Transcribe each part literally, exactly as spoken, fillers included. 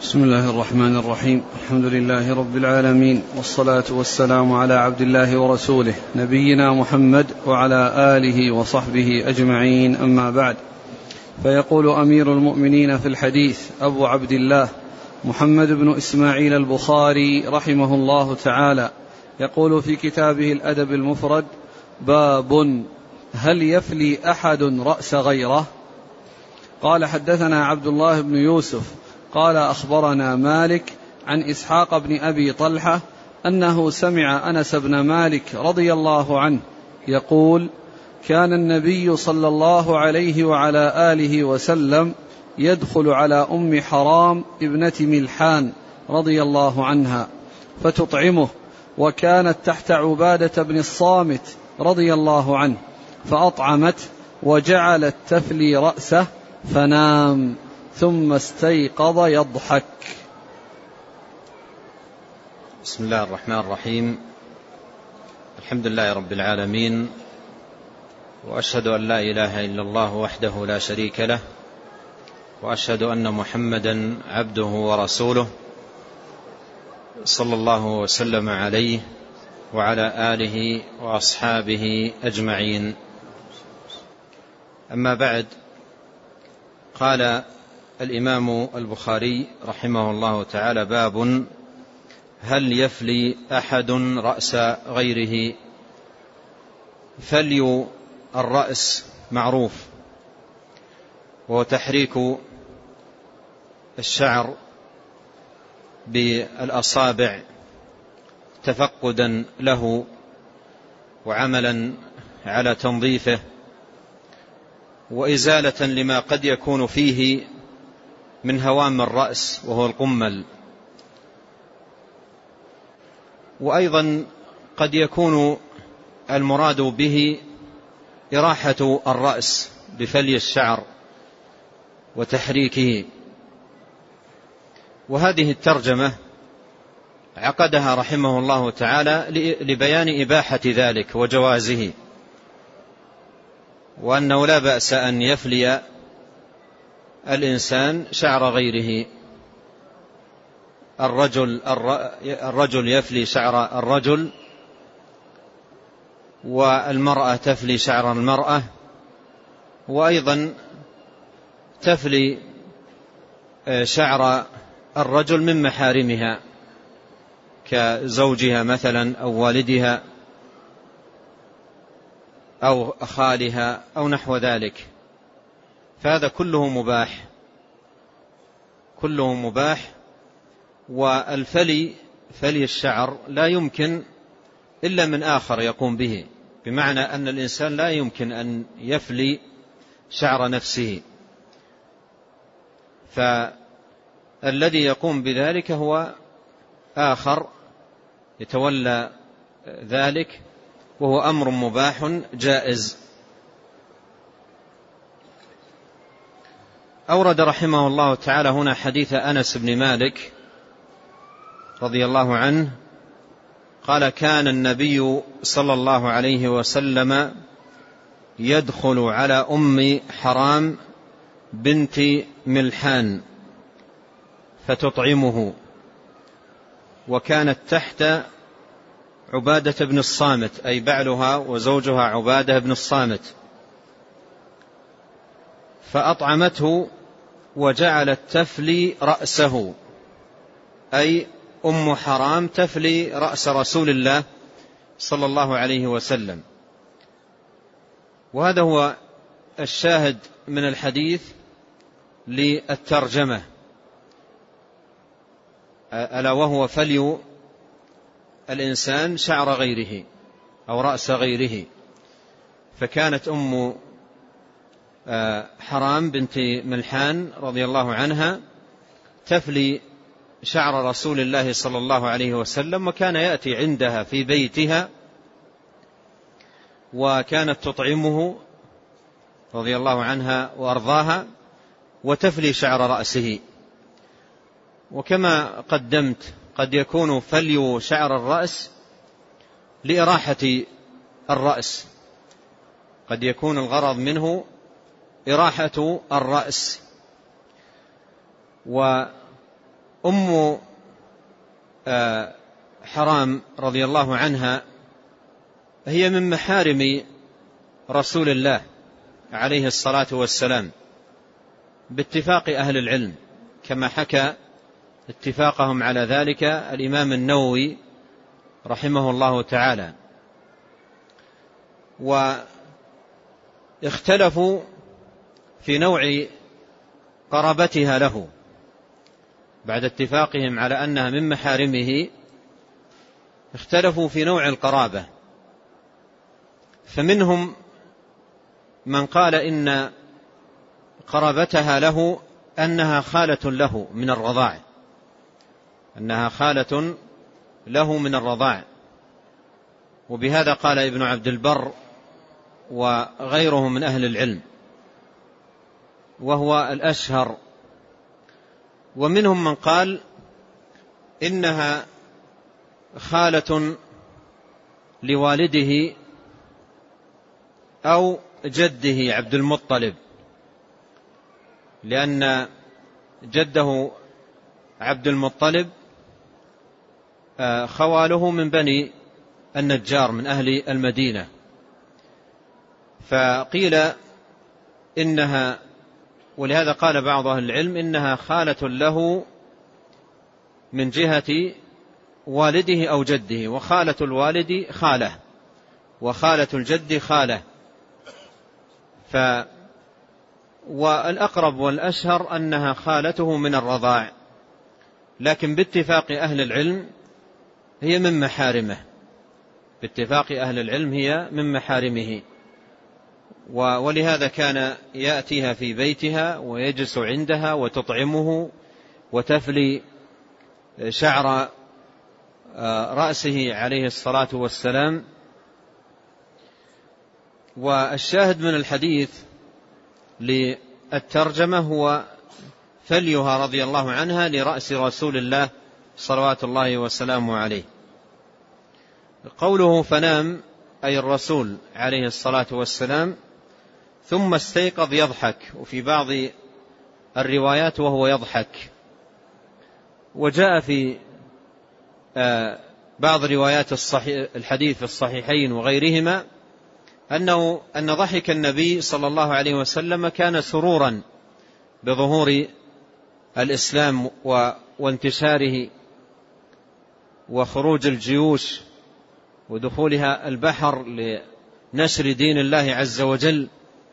بسم الله الرحمن الرحيم. الحمد لله رب العالمين، والصلاة والسلام على عبد الله ورسوله نبينا محمد وعلى آله وصحبه أجمعين، أما بعد. فيقول أمير المؤمنين في الحديث أبو عبد الله محمد بن إسماعيل البخاري رحمه الله تعالى، يقول في كتابه الأدب المفرد: باب هل يفلي أحد رأس غيره؟ قال: حدثنا عبد الله بن يوسف قال: أخبرنا مالك عن إسحاق بن أبي طلحة أنه سمع أنس بن مالك رضي الله عنه يقول: كان النبي صلى الله عليه وعلى آله وسلم يدخل على أم حرام ابنة ملحان رضي الله عنها فتطعمه، وكانت تحت عبادة بن الصامت رضي الله عنه، فأطعمت وجعلت تفلي رأسه فنام، ثم استيقظ يضحك. بسم الله الرحمن الرحيم. الحمد لله رب العالمين، وأشهد أن لا إله إلا الله وحده لا شريك له، وأشهد أن محمدا عبده ورسوله، صلى الله وسلم عليه وعلى آله وأصحابه أجمعين. أما بعد، قال الإمام البخاري رحمه الله تعالى: باب هل يفلي أحد رأس غيره؟ فلي الرأس معروف، وهو تحريك الشعر بالأصابع تفقدا له وعملا على تنظيفه وإزالة لما قد يكون فيه من هوام الرأس وهو القمل. وأيضا قد يكون المراد به إراحة الرأس بفلي الشعر وتحريكه. وهذه الترجمة عقدها رحمه الله تعالى لبيان إباحة ذلك وجوازه، وأنه لا بأس أن يفلي الإنسان شعر غيره. الرجل, الرجل يفلي شعر الرجل، والمرأة تفلي شعر المرأة، وأيضا تفلي شعر الرجل من محارمها كزوجها مثلا أو والدها أو خالها أو نحو ذلك، فهذا كله مباح، كله مباح. والفلي فلي الشعر لا يمكن إلا من آخر يقوم به، بمعنى أن الإنسان لا يمكن أن يفلي شعر نفسه، فالذي يقوم بذلك هو آخر يتولى ذلك، وهو أمر مباح جائز. أورد رحمه الله تعالى هنا حديث أنس بن مالك رضي الله عنه قال: كان النبي صلى الله عليه وسلم يدخل على أم حرام بنت ملحان فتطعمه، وكانت تحت عبادة بن الصامت، أي بعلها وزوجها عبادة بن الصامت، فأطعمته وجعلت تفلي رأسه، أي أم حرام تفلي رأس رسول الله صلى الله عليه وسلم. وهذا هو الشاهد من الحديث للترجمة، ألا وهو فلي الإنسان شعر غيره أو رأس غيره. فكانت أم حرام بنت ملحان رضي الله عنها تفلي شعر رسول الله صلى الله عليه وسلم، وكان يأتي عندها في بيتها، وكانت تطعمه رضي الله عنها وأرضاها وتفلي شعر رأسه. وكما قدمت قد يكون فلي شعر الرأس لإراحة الرأس، قد يكون الغرض منه إراحة الرأس، أم حرام رضي الله عنها هي من محارم رسول الله عليه الصلاة والسلام باتفاق أهل العلم، كما حكى اتفاقهم على ذلك الإمام النووي رحمه الله تعالى. واختلفوا في نوع قرابتها له بعد اتفاقهم على أنها من محارمه، اختلفوا في نوع القرابة، فمنهم من قال إن قرابتها له أنها خالة له من الرضاع، أنها خالة له من الرضاع، وبهذا قال ابن عبد البر وغيره من أهل العلم، وهو الأشهر. ومنهم من قال إنها خالة لوالده أو جده عبد المطلب، لأن جده عبد المطلب خواله من بني النجار من أهل المدينة، فقيل إنها، ولهذا قال بعض أهل العلم إنها خالة له من جهة والده أو جده، وخالة الوالد خالة وخالة الجد خالة. ف والأقرب والأشهر أنها خالته من الرضاع، لكن باتفاق أهل العلم هي من محارمه، باتفاق أهل العلم هي من محارمه. ولهذا كان يأتيها في بيتها ويجلس عندها وتطعمه وتفلي شعر رأسه عليه الصلاة والسلام. والشاهد من الحديث للترجمة هو فليها رضي الله عنها لرأس رسول الله صلوات الله وسلامه عليه. قوله فنام أي الرسول عليه الصلاة والسلام ثم استيقظ يضحك، وفي بعض الروايات وهو يضحك. وجاء في بعض روايات الصحيح الحديث في الصحيحين وغيرهما أنه أن ضحك النبي صلى الله عليه وسلم كان سرورا بظهور الإسلام وانتشاره وخروج الجيوش ودخولها البحر لنشر دين الله عز وجل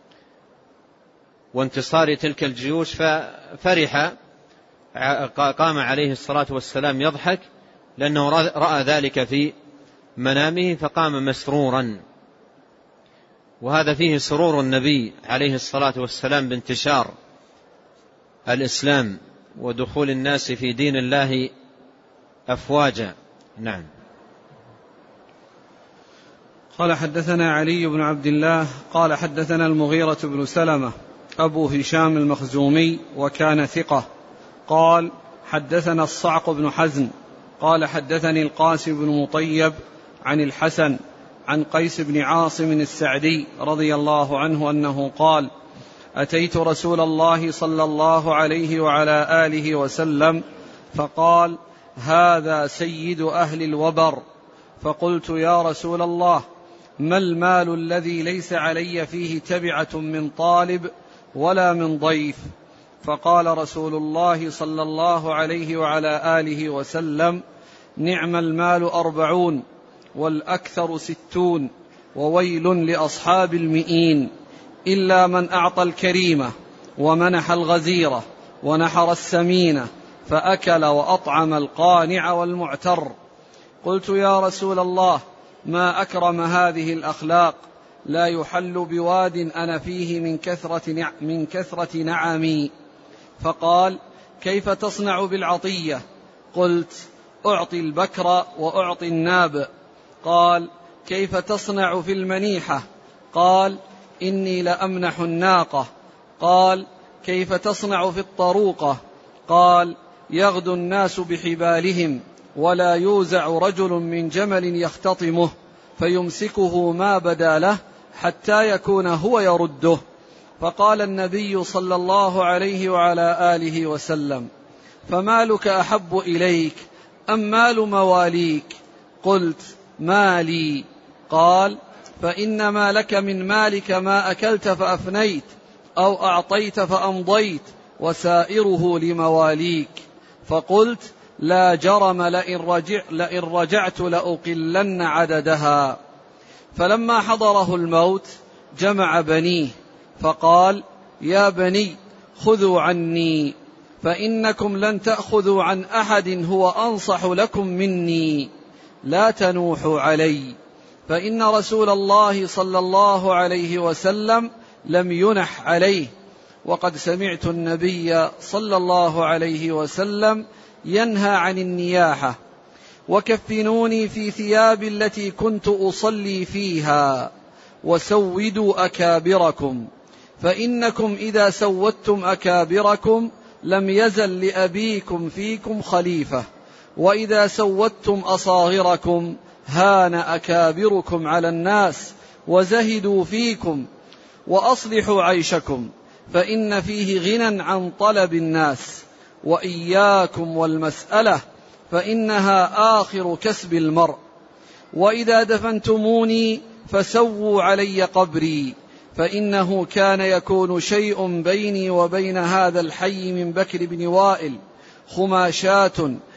وانتصار تلك الجيوش، ففرح، قام عليه الصلاة والسلام يضحك لأنه رأى ذلك في منامه فقام مسرورا. وهذا فيه سرور النبي عليه الصلاة والسلام بانتشار الإسلام ودخول الناس في دين الله أفواجا. نعم. قال حدثنا علي بن عبد الله قال حدثنا المغيرة بن سلمة أبو هشام المخزومي وكان ثقة، قال حدثنا الصعق بن حزن قال حدثني القاسم بن مطيب عن الحسن عن قيس بن عاصم السعدي رضي الله عنه أنه قال أتيت رسول الله صلى الله عليه وعلى آله وسلم فقال هذا سيد أهل الوبر، فقلت يا رسول الله ما المال الذي ليس علي فيه تبعة من طالب ولا من ضيف؟ فقال رسول الله صلى الله عليه وعلى آله وسلم نعم المال أربعون والأكثر ستون وويل لأصحاب المئين إلا من أعطى الكريمة ومنح الغزيرة ونحر السمينة فأكل وأطعم القانع والمعتر. قلت يا رسول الله ما أكرم هذه الأخلاق، لا يحل بواد أنا فيه من كثرة, من كثرة نعمي. فقال كيف تصنع بالعطية؟ قلت أعطي البكر وأعطي الناب. قال كيف تصنع في المنيحة؟ قال إني لأمنح الناقة. قال كيف تصنع في الطروقة؟ قال يغدو الناس بحبالهم ولا يوزع رجل من جمل يختطمه فيمسكه ما بدا له حتى يكون هو يرده. فقال النبي صلى الله عليه وعلى آله وسلم فمالك أحب إليك أم مال مواليك؟ قلت مالي. قال فإنما لك من مالك ما أكلت فأفنيت أو أعطيت فأمضيت وسائره لمواليك. فقلت لا جرم لئن, رجع لئن رجعت لأقلن عددها. فلما حضره الموت جمع بنيه فقال يا بني خذوا عني فإنكم لن تأخذوا عن أحد هو أنصح لكم مني، لا تنوحوا علي، فإن رسول الله صلى الله عليه وسلم لم ينح عليه، وقد سمعت النبي صلى الله عليه وسلم ينهى عن النياحة. وكفنوني في ثياب التي كنت أصلي فيها، وسودوا أكابركم، فإنكم إذا سودتم أكابركم لم يزل لأبيكم فيكم خليفة، وإذا سودتم أصاغركم هان أكابركم على الناس وزهدوا فيكم، وأصلحوا عيشكم فإن فيه غنى عن طلب الناس، وإياكم والمسألة فإنها آخر كسب المرء. وإذا دفنتموني فسووا علي قبري، فإنه كان يكون شيء بيني وبين هذا الحي من بكر بن وائل خماشات،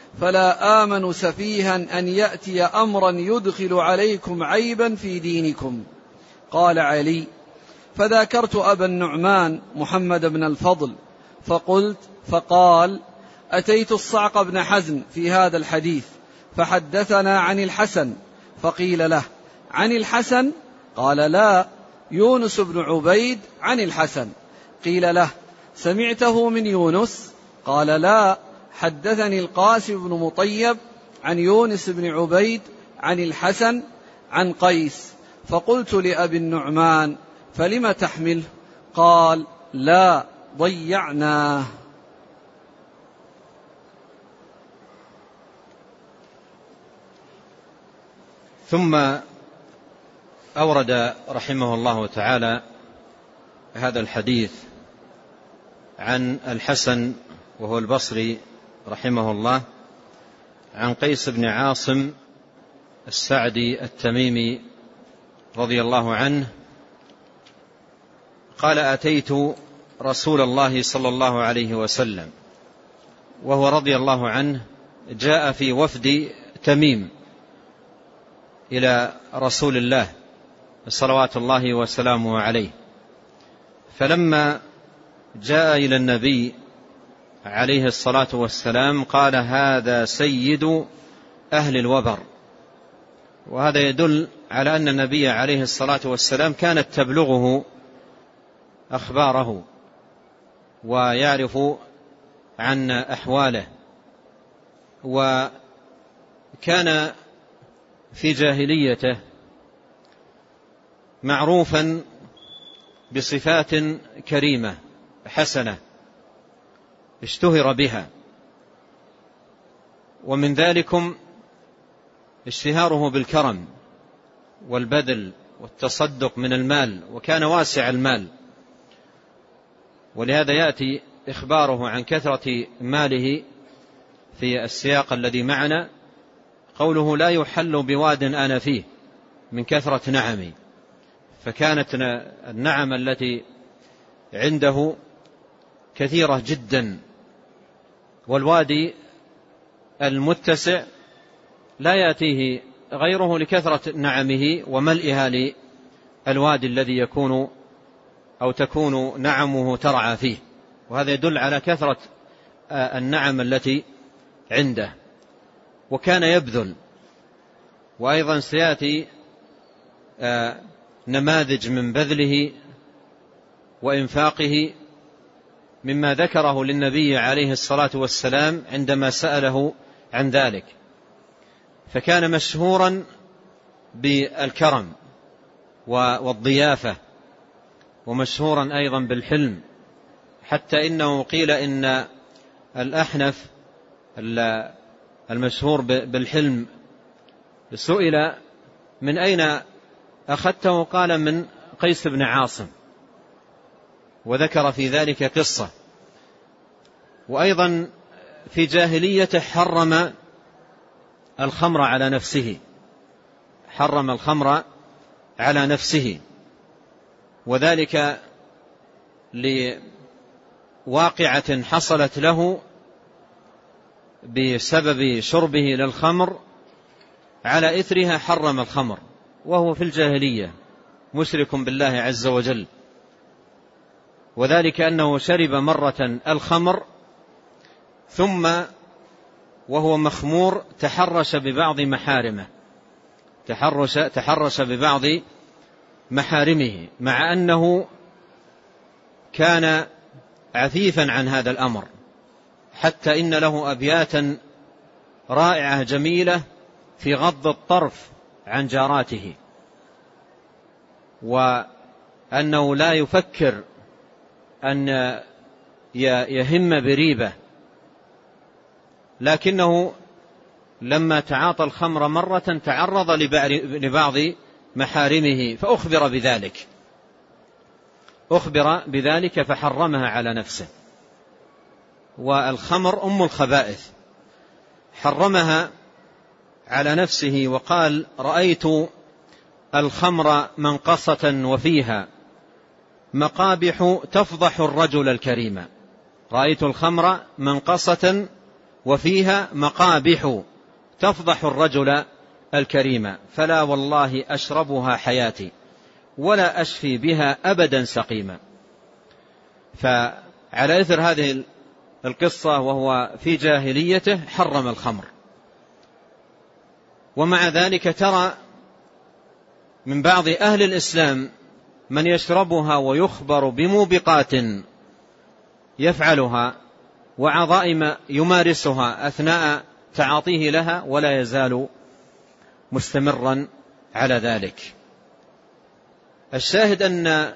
فلا آمن سفيها أن يأتي أمرا يدخل عليكم عيبا في دينكم. قال علي فذاكرت أبا النعمان محمد بن الفضل فقلت فقال أتيت الصعق بن حزم في هذا الحديث فحدثنا عن الحسن، فقيل له عن الحسن؟ قال لا، يونس بن عبيد عن الحسن. قيل له سمعته من يونس؟ قال لا، حدثني القاسم بن مطيب عن يونس بن عبيد عن الحسن عن قيس. فقلت لأبي النعمان فلم تحمله؟ قال لا، ضيعناه. ثم أورد رحمه الله تعالى هذا الحديث عن الحسن وهو البصري رحمه الله عن قيس بن عاصم السعدي التميمي رضي الله عنه قال أتيت رسول الله صلى الله عليه وسلم، وهو رضي الله عنه جاء في وفد تميم إلى رسول الله صلوات الله وسلامه عليه، فلما جاء إلى النبي عليه الصلاة والسلام قال هذا سيد أهل الوبر. وهذا يدل على أن النبي عليه الصلاة والسلام كانت تبلغه أخباره ويعرف عن أحواله، وكان في جاهليته معروفا بصفات كريمة حسنة اشتهر بها، ومن ذلكم اشتهاره بالكرم والبذل والتصدق من المال، وكان واسع المال، ولهذا يأتي إخباره عن كثرة ماله في السياق الذي معنا قوله لا يحل بواد أنا فيه من كثرة نعمي، فكانت النعم التي عنده كثيرة جدا، والوادي المتسع لا يأتيه غيره لكثرة نعمه وملئها للوادي الذي يكون أو تكون نعمه ترعى فيه، وهذا يدل على كثرة النعم التي عنده. وكان يبذل، وأيضا سيأتي نماذج من بذله وإنفاقه مما ذكره للنبي عليه الصلاة والسلام عندما سأله عن ذلك. فكان مشهورا بالكرم والضيافة، ومشهورا أيضا بالحلم، حتى إنه قيل إن الأحنف المشهور بالحلم سئل من أين أخذته؟ قال من قيس بن عاصم، وذكر في ذلك قصة. وأيضا في جاهليته حرم الخمر على نفسه، حرم الخمر على نفسه، وذلك لواقعة حصلت له بسبب شربه للخمر، على إثرها حرم الخمر وهو في الجاهلية مشرك بالله عز وجل. وذلك أنه شرب مرة الخمر ثم وهو مخمور تحرش ببعض محارمه، تحرش, تحرش ببعض محارمه، مع أنه كان عفيفا عن هذا الأمر، حتى إن له أبياتا رائعة جميلة في غض الطرف عن جاراته، وأنه لا يفكر أن يهم بريبة، لكنه لما تعاطى الخمر مرة تعرض لبعض محارمه فأخبر بذلك أخبر بذلك فحرمها على نفسه. والخمر أم الخبائث، حرمها على نفسه وقال: رأيت الخمر منقصة وفيها مقابح تفضح الرجل الكريم. رأيت الخمر منقصة وفيها مقابح تفضح الرجل الكريم، فلا والله أشربها حياتي ولا أشفي بها أبدا سقيما. فعلى إثر هذه القصة وهو في جاهليته حرم الخمر. ومع ذلك ترى من بعض أهل الإسلام من يشربها ويخبر بموبقات يفعلها وعظائم يمارسها أثناء تعاطيه لها ولا يزال مستمرا على ذلك. الشاهد أن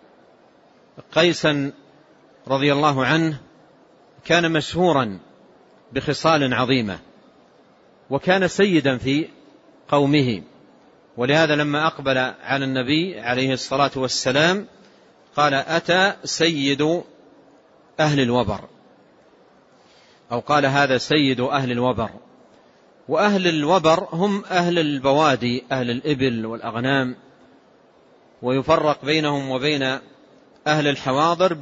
قيسا رضي الله عنه كان مشهورا بخصال عظيمة، وكان سيدا في قومه، ولهذا لما أقبل على النبي عليه الصلاة والسلام قال: أتى سيد أهل الوبر، أو قال: هذا سيد أهل الوبر. وأهل الوبر هم أهل البوادي، أهل الإبل والأغنام، ويفرق بينهم وبين أهل الحواضر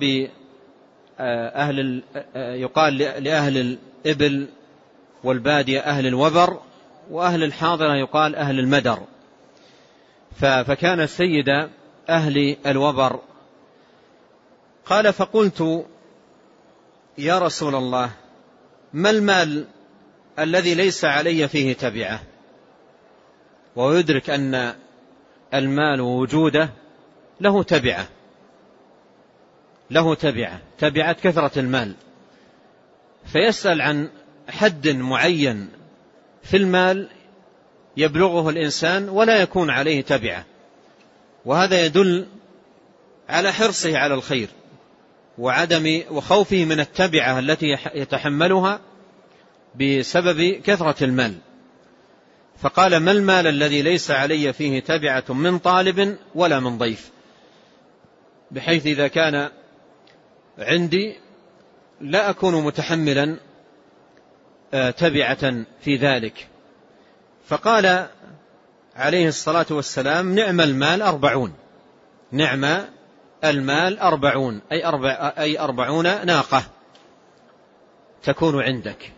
بأهل يقال لأهل الإبل والبادية أهل الوبر، وأهل الحاضرة يقال أهل المدر. فكان سيد أهل الوبر. قال: فقلت يا رسول الله ما المال الذي ليس علي فيه تبعة؟ ويدرك أن المال وجوده له تبعة، له تبعة تبعة كثرة المال، فيسأل عن حد معين في المال يبلغه الإنسان ولا يكون عليه تبعة، وهذا يدل على حرصه على الخير وعدم وخوفه من التبعة التي يتحملها بسبب كثرة المال. فقال: ما المال الذي ليس علي فيه تبعة من طالب ولا من ضيف، بحيث إذا كان عندي لا أكون متحملا تبعة في ذلك. فقال عليه الصلاة والسلام: نعم المال أربعون، نعم المال أربعون، أي, أربع أي أربعون ناقة تكون عندك.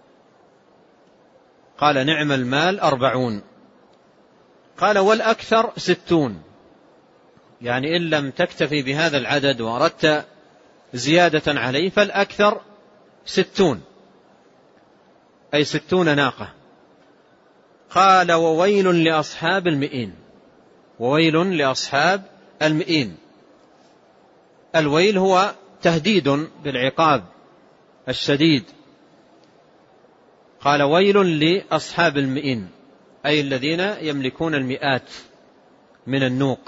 قال: نعم المال أربعون. قال: والأكثر ستون، يعني إن لم تكتفي بهذا العدد وأردت زيادة عليه فالأكثر ستون، أي ستون ناقة. قال: وويل لأصحاب المئين، وويل لأصحاب المئين. الويل هو تهديد بالعقاب الشديد. قال: ويل لأصحاب المئين، أي الذين يملكون المئات من النوق.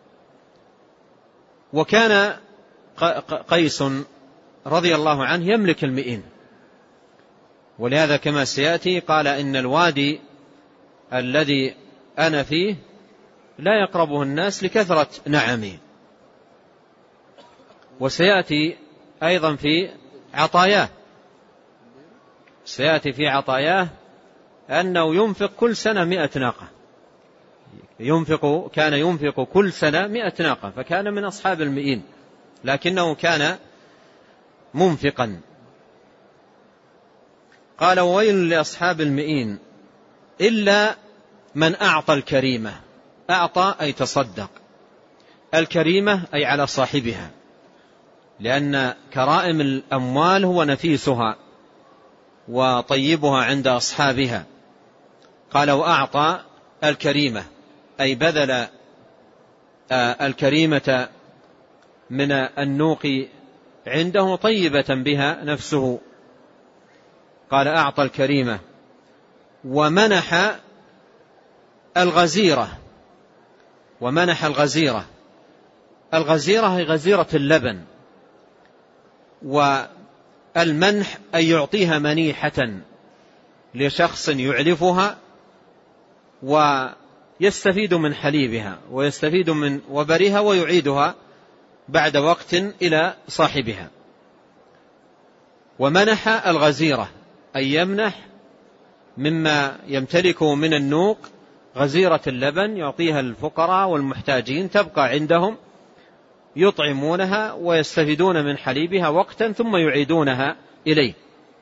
وكان قيس رضي الله عنه يملك المئين، ولهذا كما سيأتي قال: إن الوادي الذي أنا فيه لا يقربه الناس لكثرة نعمه. وسيأتي أيضا في عطاياه سيأتي في عطاياه أنه ينفق كل سنة مئة ناقة، ينفق كان ينفق كل سنة مئة ناقة، فكان من أصحاب المئين، لكنه كان منفقا. قال: وويل لأصحاب المئين إلا من أعطى الكريمة. أعطى أي تصدق، الكريمة أي على صاحبها، لأن كرائم الأموال هو نفيسها وطيبها عند أصحابها. قال: وأعطى الكريمة أي بذل الكريمة من النوق عنده طيبة بها نفسه. قال: أعطى الكريمة. ومنح الغزيرة، ومنح الغزيرة، الغزيرة هي غزيرة اللبن، والمنح أي يعطيها منيحة لشخص يعلفها ويستفيد من حليبها ويستفيد من وبرها ويعيدها بعد وقت إلى صاحبها. ومنح الغزيرة أي يمنح مما يمتلكه من النوق غزيرة اللبن، يعطيها الفقراء والمحتاجين تبقى عندهم يطعمونها ويستفيدون من حليبها وقتا ثم يعيدونها إليه.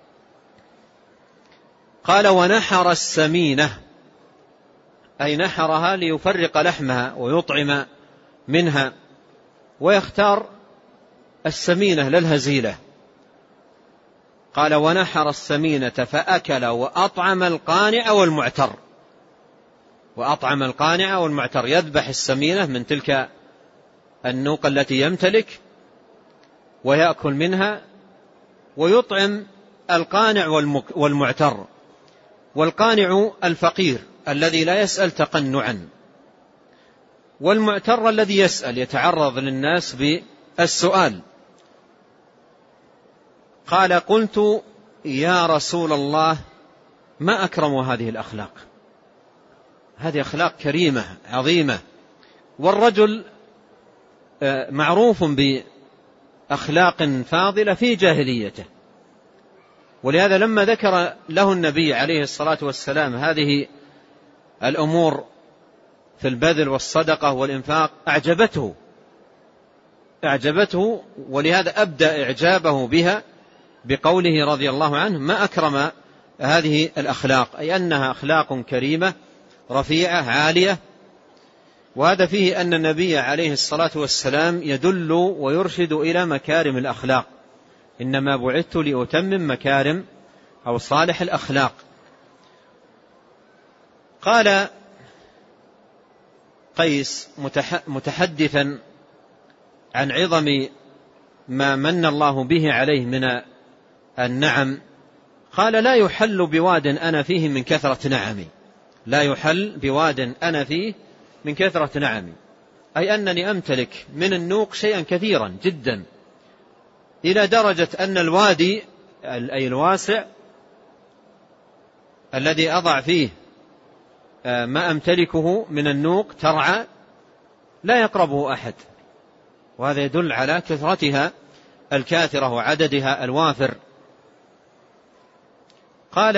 قال: ونحر السمينة أي نحرها ليفرق لحمها ويطعم منها، ويختار السمينة للهزيلة. قال: ونحر السمينة فأكل وأطعم القانع والمعتر. وأطعم القانع والمعتر، يذبح السمينة من تلك النوق التي يمتلك ويأكل منها، ويطعم القانع والمعتر. والقانع الفقير الذي لا يسأل تقنعا، والمعتر الذي يسأل يتعرض للناس بالسؤال. قال: قلت: يا رسول الله ما أكرم هذه الأخلاق، هذه أخلاق كريمة عظيمة، والرجل معروف بأخلاق فاضلة في جاهليته. ولهذا لما ذكر له النبي عليه الصلاة والسلام هذه الأمور في البذل والصدقة والإنفاق أعجبته أعجبته ولهذا أبدأ إعجابه بها بقوله رضي الله عنه: ما أكرم هذه الأخلاق، أي أنها أخلاق كريمة رفيعة عالية. وهذا فيه أن النبي عليه الصلاة والسلام يدل ويرشد إلى مكارم الأخلاق، إنما بعثت لأتمم مكارم أو صالح الأخلاق. قال قيس متحدثا عن عظم ما من الله به عليه من النعم، قال: لا يحل بواد أنا فيه من كثرة نعمي. لا يحل بواد أنا فيه من كثرة نعمي، أي أنني أمتلك من النوق شيئا كثيرا جدا، إلى درجة أن الوادي أي الواسع الذي أضع فيه ما أمتلكه من النوق ترعى لا يقربه أحد. وهذا يدل على كثرتها الكاثرة وعددها الوافر. قال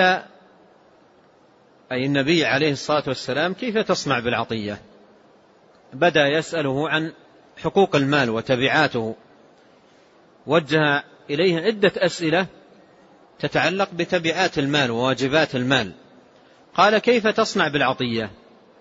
أي النبي عليه الصلاة والسلام: كيف تصنع بالعطية؟ بدأ يسأله عن حقوق المال وتبعاته، وجه إليه عدة أسئلة تتعلق بتبعات المال وواجبات المال. قال: كيف تصنع بالعطية؟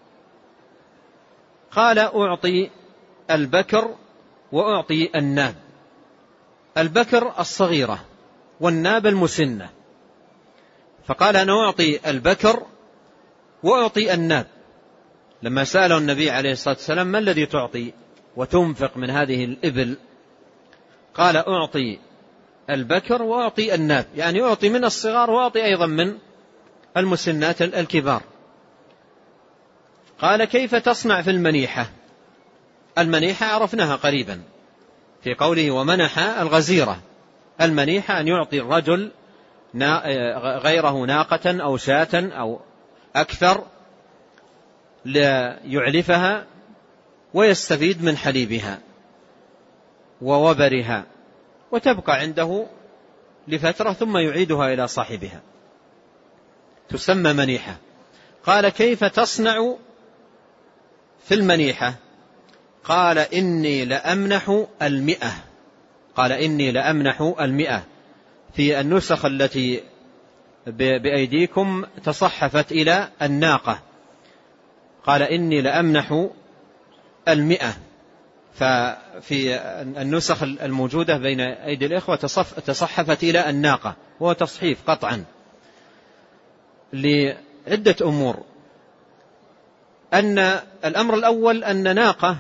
قال: أعطي البكر وأعطي الناب. البكر الصغيرة والناب المسنة. فقال: أنا أعطي البكر وأعطي الناب. لما سأله النبي عليه الصلاة والسلام: ما الذي تعطي وتنفق من هذه الإبل؟ قال: أعطي البكر وأعطي الناب، يعني أعطي من الصغار وأعطي أيضا من المسنات الكبار. قال: كيف تصنع في المنيحة؟ المنيحة عرفناها قريبا في قوله: ومنح الغزيرة. المنيحة أن يعطي الرجل غيره ناقة أو شاة أو أكثر ليعلفها ويستفيد من حليبها ووبرها، وتبقى عنده لفترة ثم يعيدها إلى صاحبها. تسمى منيحة. قال كيف تصنع في المنيحة؟ قال إني لأمنح المئة. قال إني لأمنح المئة. في النسخ التي بأيديكم تصحفت إلى الناقة، قال إني لأمنح المئة. ففي النسخ الموجودة بين أيدي الإخوة تصحفت إلى الناقة، وهو تصحيف قطعا لعدة أمور. أن الأمر الأول أن ناقة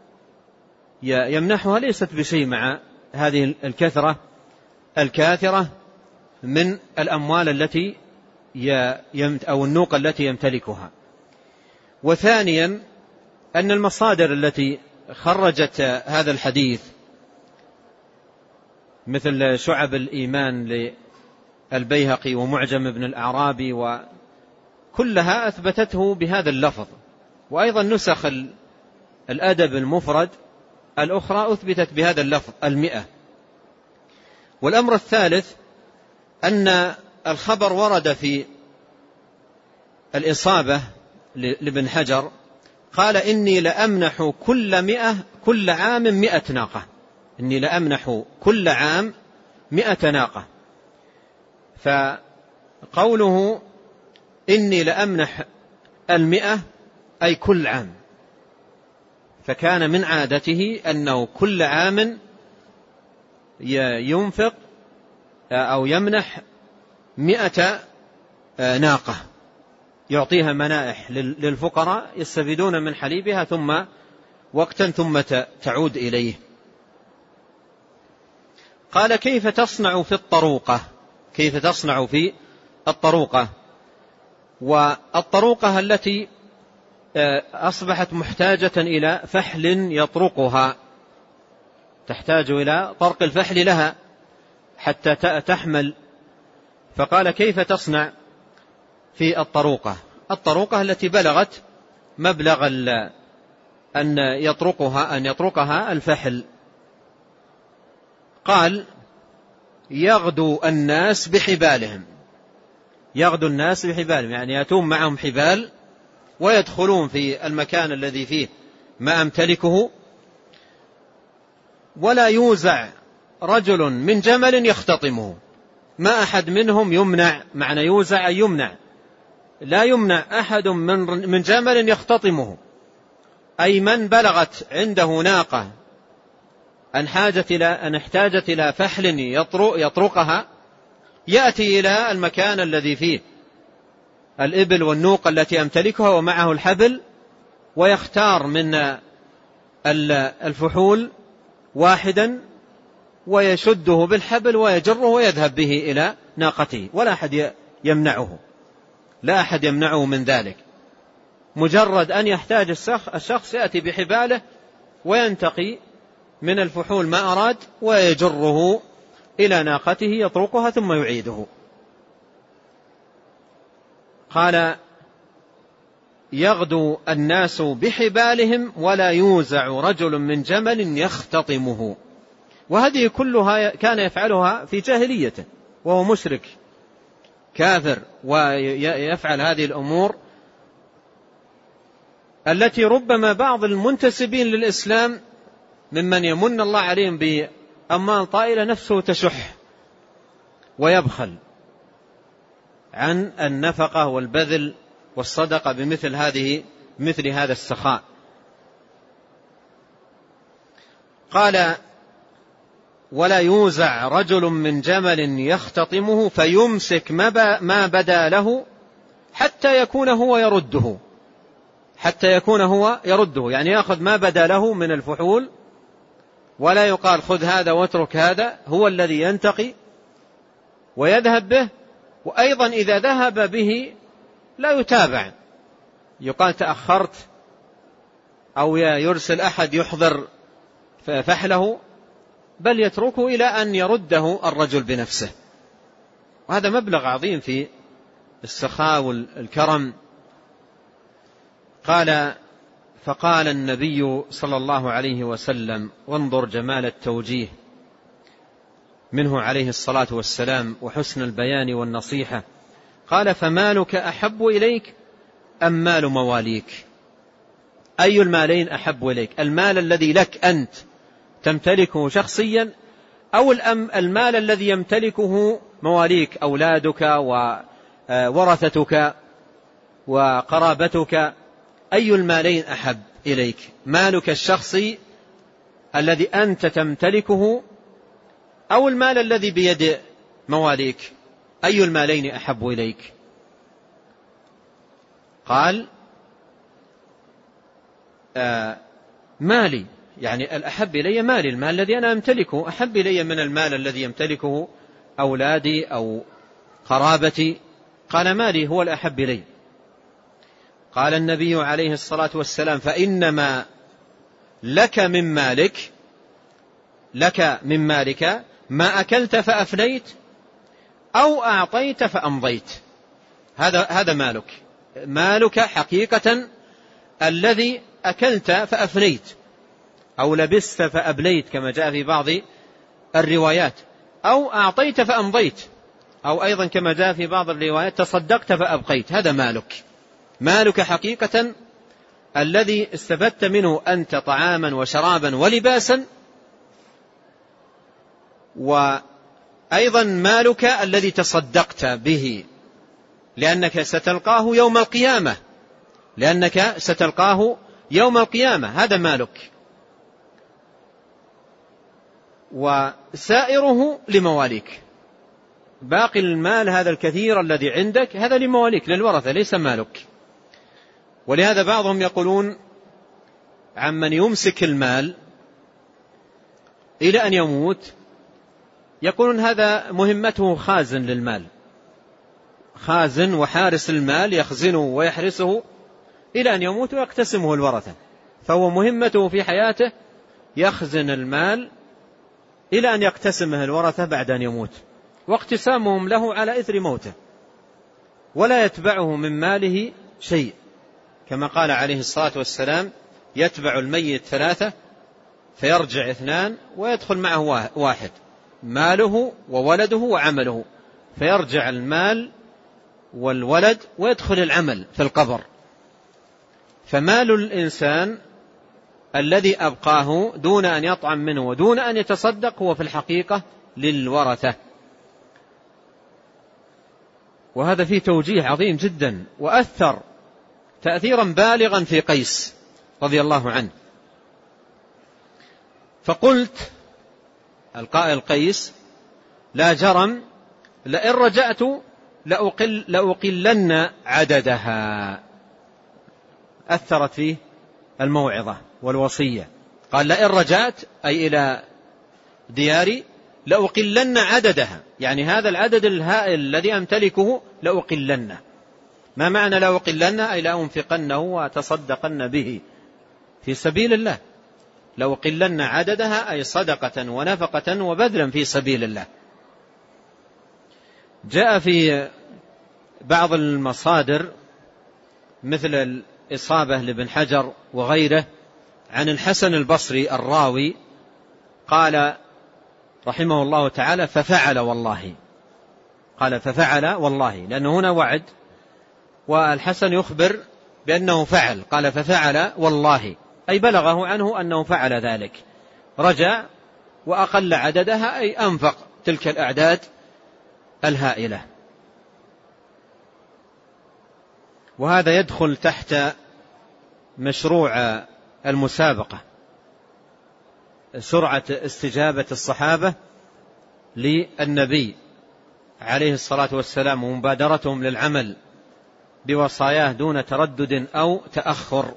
يمنحها ليست بشيء مع هذه الكثرة الكاثرة من الأموال التي أو النوق التي يمتلكها. وثانيا أن المصادر التي خرجت هذا الحديث مثل شعب الإيمان للبيهقي ومعجم ابن الأعرابي وكلها أثبتته بهذا اللفظ، وأيضا نسخ الأدب المفرد الأخرى أثبتت بهذا اللفظ المئة. والأمر الثالث أن الخبر ورد في الإصابة لابن حجر، قال إني لأمنح كل مئة كل عام مئة ناقة. إني لأمنح كل عام مئة ناقة. فقوله إني لأمنح المئة أي كل عام، فكان من عادته أنه كل عام ينفق أو يمنح مئة ناقة يعطيها منائح للفقراء يستفيدون من حليبها ثم وقتا ثم تعود إليه. قال كيف تصنع في الطروقة؟ كيف تصنع في الطروقة؟ والطروقة التي أصبحت محتاجة إلى فحل يطرقها، تحتاج إلى طرق الفحل لها حتى تحمل. فقال كيف تصنع في الطروقة؟ الطروقة التي بلغت مبلغ أن يطرقها أن يطرقها الفحل. قال يغدو الناس بحبالهم. يغدو الناس بحبالهم يعني يأتون معهم حبال ويدخلون في المكان الذي فيه ما أمتلكه، ولا يوزع رجل من جمل يختطمه. ما أحد منهم يمنع، معنى يوزع يمنع، لا يمنع أحد من جمل يختطمه، أي من بلغت عنده ناقة أن حاجت إلى أن احتاجت إلى فحل يطرقها يأتي إلى المكان الذي فيه الإبل والنوق التي أمتلكها ومعه الحبل، ويختار من الفحول واحدا ويشده بالحبل ويجره ويذهب به إلى ناقته، ولا أحد يمنعه، لا أحد يمنعه من ذلك. مجرد أن يحتاج الشخص يأتي بحباله وينتقي من الفحول ما أراد ويجره إلى ناقته يطرقها ثم يعيده. قال يغدو الناس بحبالهم ولا يوزع رجل من جمل يختطمه. وهذه كلها كان يفعلها في جاهليته وهو مشرك كافر، ويفعل هذه الأمور التي ربما بعض المنتسبين للإسلام ممن يمن الله عليهم بأموال طائلة نفسه تشح ويبخل عن النفقة والبذل والصدقة بمثل هذه مثل هذا السخاء. قال ولا يوزع رجل من جمل يختطمه فيمسك ما بدا له حتى يكون هو يرده، حتى يكون هو يرده يعني يأخذ ما بدا له من الفحول، ولا يقال خذ هذا واترك هذا، هو الذي ينتقي ويذهب به. وأيضا إذا ذهب به لا يتابع، يقال تأخرت أو يرسل أحد يحضر فحله، بل يتركه إلى أن يرده الرجل بنفسه. وهذا مبلغ عظيم في السخاء والكرم. قال فقال النبي صلى الله عليه وسلم، وانظر جمال التوجيه منه عليه الصلاة والسلام وحسن البيان والنصيحة، قال فمالك أحب إليك أم مال مواليك؟ أي المالين أحب إليك؟ المال الذي لك أنت تمتلكه شخصيا، أو المال الذي يمتلكه مواليك أولادك وورثتك وقرابتك؟ أي المالين أحب إليك؟ مالك الشخصي الذي أنت تمتلكه أو المال الذي بيد مواليك؟ أي المالين أحب إليك؟ قال آه مالي، يعني الأحب إلي مالي، المال الذي أنا أمتلكه أحب إلي من المال الذي يمتلكه أولادي أو قرابتي. قال مالي هو الأحب إلي. قال النبي عليه الصلاة والسلام فإنما لك من مالك لك من مالك ما أكلت فأفنيت أو أعطيت فأمضيت. هذا هذا مالك، مالك حقيقة الذي أكلت فأفنيت، أو لبست فأبليت كما جاء في بعض الروايات، أو أعطيت فأمضيت، أو أيضا كما جاء في بعض الروايات تصدقت فأبقيت. هذا مالك، مالك حقيقة الذي استفدت منه أنت طعاما وشرابا ولباسا، وأيضا مالك الذي تصدقت به لأنك ستلقاه يوم القيامة لأنك ستلقاه يوم القيامة هذا مالك. وسائره لمواليك، باقي المال هذا الكثير الذي عندك هذا لمواليك للورثة ليس مالك. ولهذا بعضهم يقولون عمن يمسك المال إلى أن يموت، يقولون هذا مهمته خازن للمال، خازن وحارس المال يخزنه ويحرسه إلى أن يموت ويقتسمه الورثة، فهو مهمته في حياته يخزن المال إلى أن يقتسمه الورثة بعد أن يموت، واقتسامهم له على إثر موته، ولا يتبعه من ماله شيء، كما قال عليه الصلاة والسلام يتبع الميت ثلاثة فيرجع اثنان ويدخل معه واحد، ماله وولده وعمله، فيرجع المال والولد ويدخل العمل في القبر. فمال الإنسان الذي أبقاه دون أن يطعم منه ودون أن يتصدق هو في الحقيقة للورثة. وهذا فيه توجيه عظيم جدا، وأثر تأثيرا بالغا في قيس رضي الله عنه. فقلت القائل قيس لا جرم لئن رجعت لأقل لأقلن عددها. أثرت فيه الموعظة والوصية، قال لئن رجعت أي إلى دياري لأقلن عددها، يعني هذا العدد الهائل الذي أمتلكه لأقلن. ما معنى لأقلن؟ أي لأنفقنه وتصدقن به في سبيل الله. لأقلن عددها أي صدقة ونفقة وبذلا في سبيل الله. جاء في بعض المصادر مثل الإصابة لابن حجر وغيره عن الحسن البصري الراوي قال رحمه الله تعالى ففعل والله، قال ففعل والله، لأنه هنا وعد والحسن يخبر بأنه فعل، قال ففعل والله أي بلغه عنه أنه فعل ذلك، رجع وأقل عددها أي أنفق تلك الأعداد الهائلة. وهذا يدخل تحت مشروع المسابقة، سرعة استجابة الصحابة للنبي عليه الصلاة والسلام ومبادرتهم للعمل بوصاياه دون تردد أو تأخر.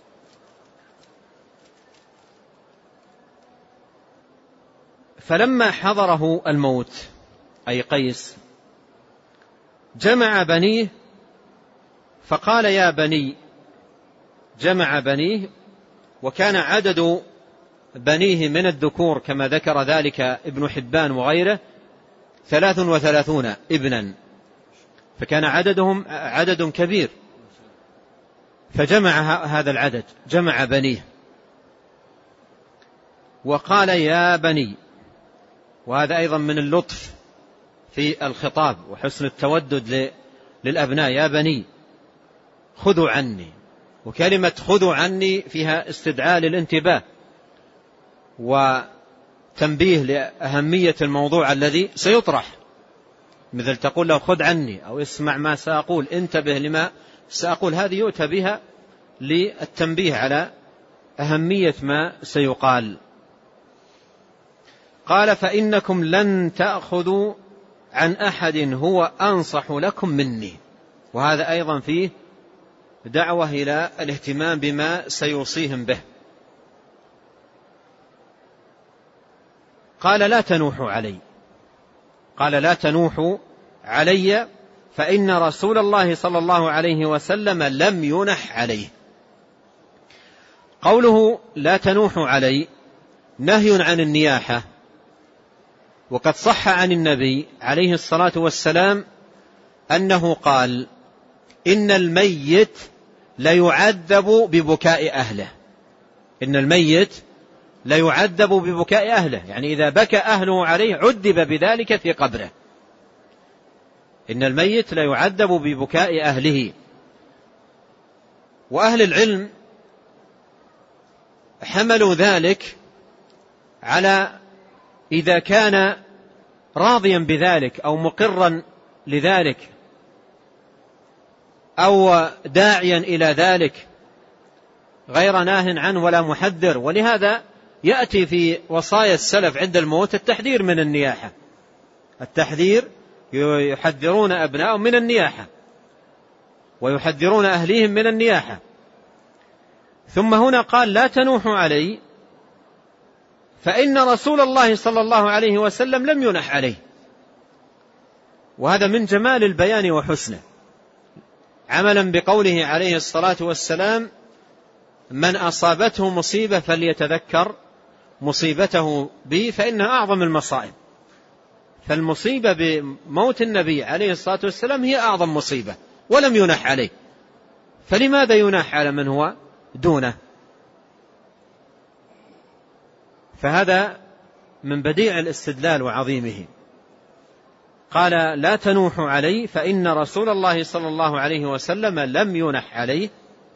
فلما حضره الموت أي قيس جمع بنيه فقال يا بني، جمع بنيه، وكان عدد بنيه من الذكور كما ذكر ذلك ابن حبان وغيره ثلاث وثلاثون ابنا، فكان عددهم عدد كبير، فجمع هذا العدد، جمع بنيه وقال يا بني. وهذا أيضا من اللطف في الخطاب وحسن التودد للأبناء: يا بني خذوا عني. وكلمة خذوا عني فيها استدعاء للانتباه وتنبيه لأهمية الموضوع الذي سيطرح، مثل تقول له خذ عني أو اسمع ما سأقول، انتبه لما سأقول. هذه يؤتى بها للتنبيه على أهمية ما سيقال. قال: فإنكم لن تأخذوا عن أحد هو أنصح لكم مني. وهذا أيضا فيه دعوة إلى الاهتمام بما سيوصيهم به. قال: لا تنوحوا علي. قال: لا تنوحوا علي فإن رسول الله صلى الله عليه وسلم لم ينح عليه. قوله لا تنوحوا علي نهي عن النياحة، وقد صح عن النبي عليه الصلاة والسلام أنه قال: إن الميت ليعذب ببكاء أهله. إن الميت ليعذب ببكاء أهله، يعني إذا بكى أهله عليه عذب بذلك في قبره. إن الميت ليعذب ببكاء أهله. وأهل العلم حملوا ذلك على إذا كان راضيا بذلك أو مقرا لذلك أو داعيا إلى ذلك غير ناه عنه ولا محذر. ولهذا يأتي في وصايا السلف عند الموت التحذير من النياحة، التحذير، يحذرون أبنائهم من النياحة ويحذرون أهليهم من النياحة. ثم هنا قال: لا تنوحوا علي فإن رسول الله صلى الله عليه وسلم لم ينح عليه. وهذا من جمال البيان وحسنه، عملا بقوله عليه الصلاة والسلام: من أصابته مصيبة فليتذكر مصيبته بي فإنها أعظم المصائب. فالمصيبة بموت النبي عليه الصلاة والسلام هي أعظم مصيبة ولم ينح عليه، فلماذا ينح على من هو دونه؟ فهذا من بديع الاستدلال وعظيمه. قال: لا تنوحوا علي فإن رسول الله صلى الله عليه وسلم لم ينح عليه،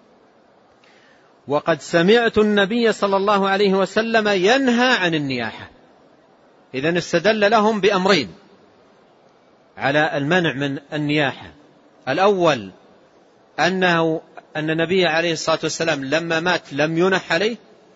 وقد سمعت النبي صلى الله عليه وسلم ينهى عن النياحة. إذن استدل لهم بأمرين على المنع من النياحة: الأول أنه أن النبي عليه الصلاة والسلام لما مات لم ينح عليه،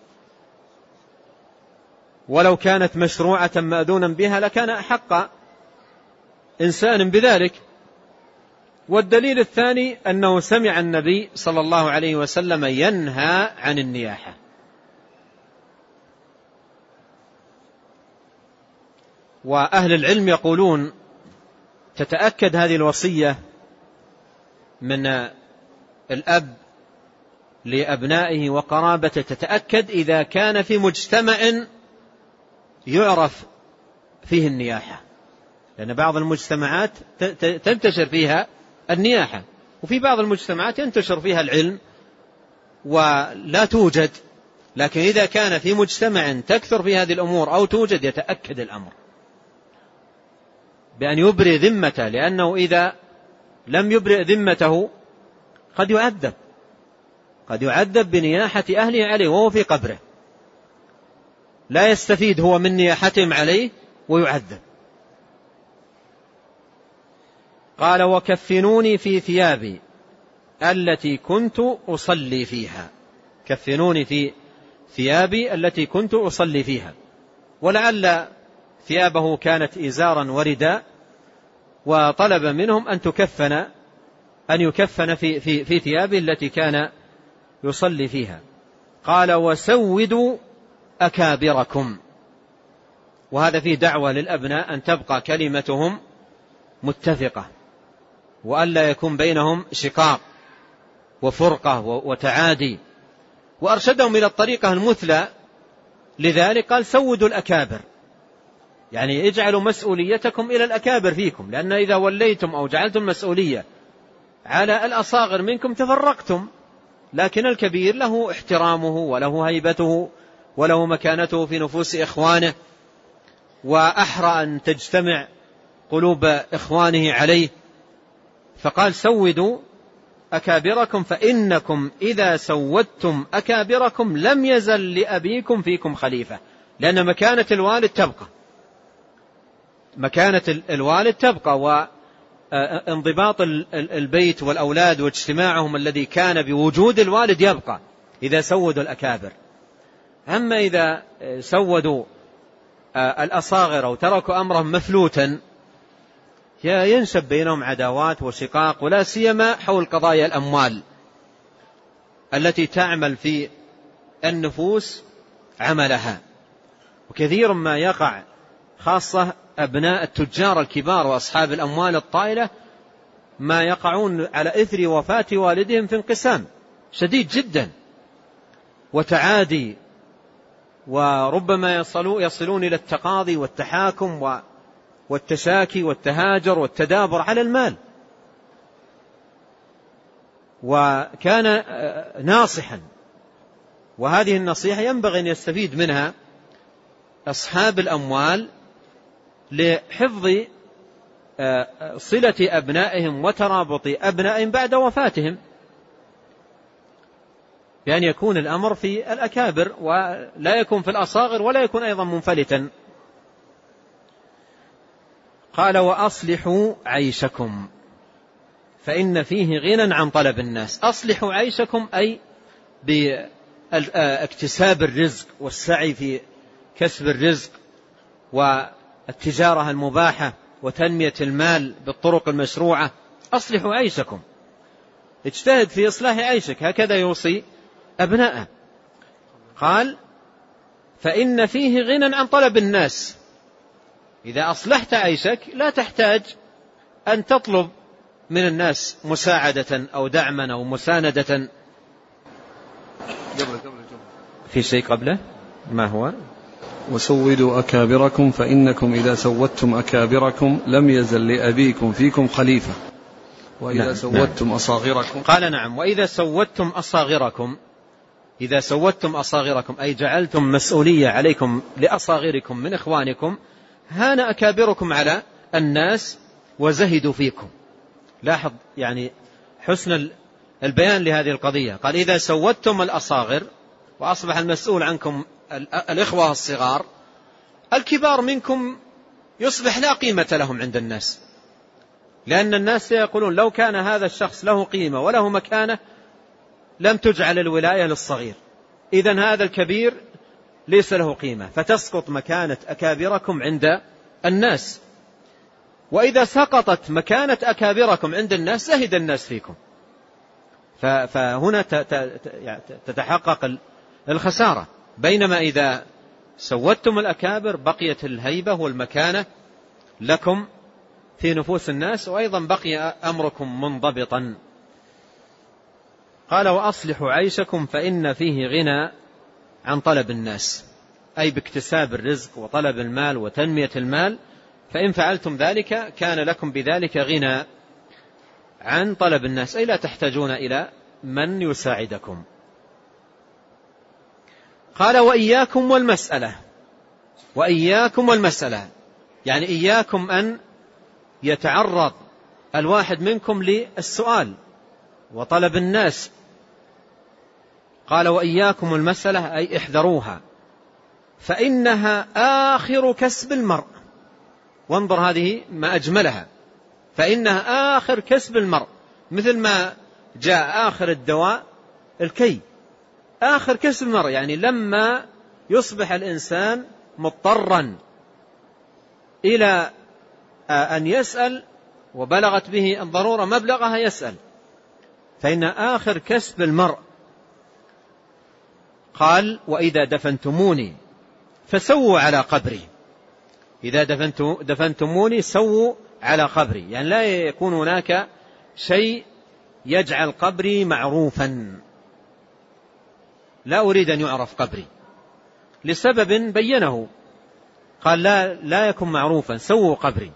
ولو كانت مشروعة مأذونا بها لكان أحق إنسان بذلك. والدليل الثاني أنه سمع النبي صلى الله عليه وسلم ينهى عن النياحة. وأهل العلم يقولون تتأكد هذه الوصية من الأب لأبنائه وقرابته، تتأكد إذا كان في مجتمع يعرف فيه النياحة، لأن بعض المجتمعات تنتشر فيها النياحة، وفي بعض المجتمعات ينتشر فيها العلم ولا توجد. لكن إذا كان في مجتمع تكثر في هذه الأمور أو توجد يتأكد الأمر بأن يبرئ ذمته، لأنه إذا لم يبرئ ذمته قد يعذب قد يعذب بنياحة أهله عليه وهو في قبره، لا يستفيد هو من نياحتهم عليه ويعذب. قال: وكفنوني في ثيابي التي كنت أصلي فيها. كفنوني في ثيابي التي كنت أصلي فيها. ولعل ثيابه كانت إزارا ورداء، وطلب منهم أن تكفن أن يكفن في, في, في ثيابه التي كان يصلي فيها. قال: وسودوا أكابركم. وهذا فيه دعوة للأبناء أن تبقى كلمتهم متفقة، وألا يكون بينهم شقاق وفرقة وتعادي. وأرشدهم إلى الطريقة المثلى لذلك، قال: سودوا الأكابر، يعني اجعلوا مسؤوليتكم إلى الأكابر فيكم، لأن إذا وليتم أو جعلتم مسؤولية على الأصاغر منكم تفرقتم. لكن الكبير له احترامه وله هيبته وله مكانته في نفوس إخوانه، وأحرى أن تجتمع قلوب إخوانه عليه. فقال سودوا أكابركم فإنكم إذا سودتم أكابركم لم يزل لأبيكم فيكم خليفة، لأن مكانة الوالد تبقى، مكانة الوالد تبقى، وانضباط البيت والأولاد واجتماعهم الذي كان بوجود الوالد يبقى إذا سودوا الأكابر. أما إذا سودوا الأصاغر وتركوا أمرهم مفلوتا ينشب بينهم عداوات وشقاق، ولا سيما حول قضايا الأموال التي تعمل في النفوس عملها. وكثير ما يقع خاصة أبناء التجار الكبار وأصحاب الأموال الطائلة ما يقعون على إثر وفاة والدهم في انقسام شديد جدا وتعادي، وربما يصلون, يصلون إلى التقاضي والتحاكم والتشاكي والتهاجر والتدابر على المال. وكان ناصحا، وهذه النصيحة ينبغي أن يستفيد منها أصحاب الأموال لحفظ صلة أبنائهم وترابط أبنائهم بعد وفاتهم، بأن يكون الأمر في الأكابر ولا يكون في الأصاغر، ولا يكون أيضا منفلتا. قال وأصلحوا عيشكم فإن فيه غنى عن طلب الناس. أصلحوا عيشكم أي باكتساب الرزق والسعي في كسب الرزق والتجارة المباحة وتنمية المال بالطرق المشروعة. أصلحوا عيشكم، اجتهد في إصلاح عيشك، هكذا يوصي أبناءه. قال فإن فيه غنى عن طلب الناس، إذا أصلحت عيشك لا تحتاج أن تطلب من الناس مساعدة أو دعما أو مساندة. في شيء قبله ما هو؟ وسودوا أكابركم فإنكم إذا سودتم أكابركم لم يزل لأبيكم فيكم خليفة، وإذا نعم سودتم نعم أصاغركم. قال نعم وإذا سودتم أصاغركم، إذا سودتم أصاغركم أي جعلتم مسؤولية عليكم لأصاغركم من إخوانكم، هان أكابركم على الناس وزهدوا فيكم. لاحظ يعني حسن البيان لهذه القضية. قال إذا سودتم الأصاغر وأصبح المسؤول عنكم الإخوة الصغار، الكبار منكم يصبح لا قيمة لهم عند الناس، لأن الناس يقولون لو كان هذا الشخص له قيمة وله مكانة لم تجعل الولاية للصغير، إذن هذا الكبير ليس له قيمة، فتسقط مكانة أكابركم عند الناس. وإذا سقطت مكانة أكابركم عند الناس زهد الناس فيكم، فهنا تتحقق الخسارة. بينما إذا سودتم الأكابر بقيت الهيبة والمكانة لكم في نفوس الناس، وأيضا بقي أمركم منضبطا. قال وأصلحوا عيشكم فإن فيه غنى عن طلب الناس، أي باكتساب الرزق وطلب المال وتنمية المال، فإن فعلتم ذلك كان لكم بذلك غنى عن طلب الناس، أي لا تحتاجون إلى من يساعدكم. قال وإياكم والمسألة، وإياكم والمسألة يعني إياكم أن يتعرض الواحد منكم للسؤال وطلب الناس. قال وإياكم المسألة أي احذروها، فإنها آخر كسب المرء. وانظر هذه ما أجملها، فإنها آخر كسب المرء، مثل ما جاء آخر الدواء الكي، آخر كسب المرء، يعني لما يصبح الإنسان مضطرا إلى أن يسأل وبلغت به الضرورة مبلغها يسأل، فإن آخر كسب المرء. قال وإذا دفنتموني فسووا على قبري، إذا دفنتموني سووا على قبري، يعني لا يكون هناك شيء يجعل قبري معروفا، لا أريد أن يعرف قبري لسبب بينه، قال لا, لا يكون معروفا، سووا قبري.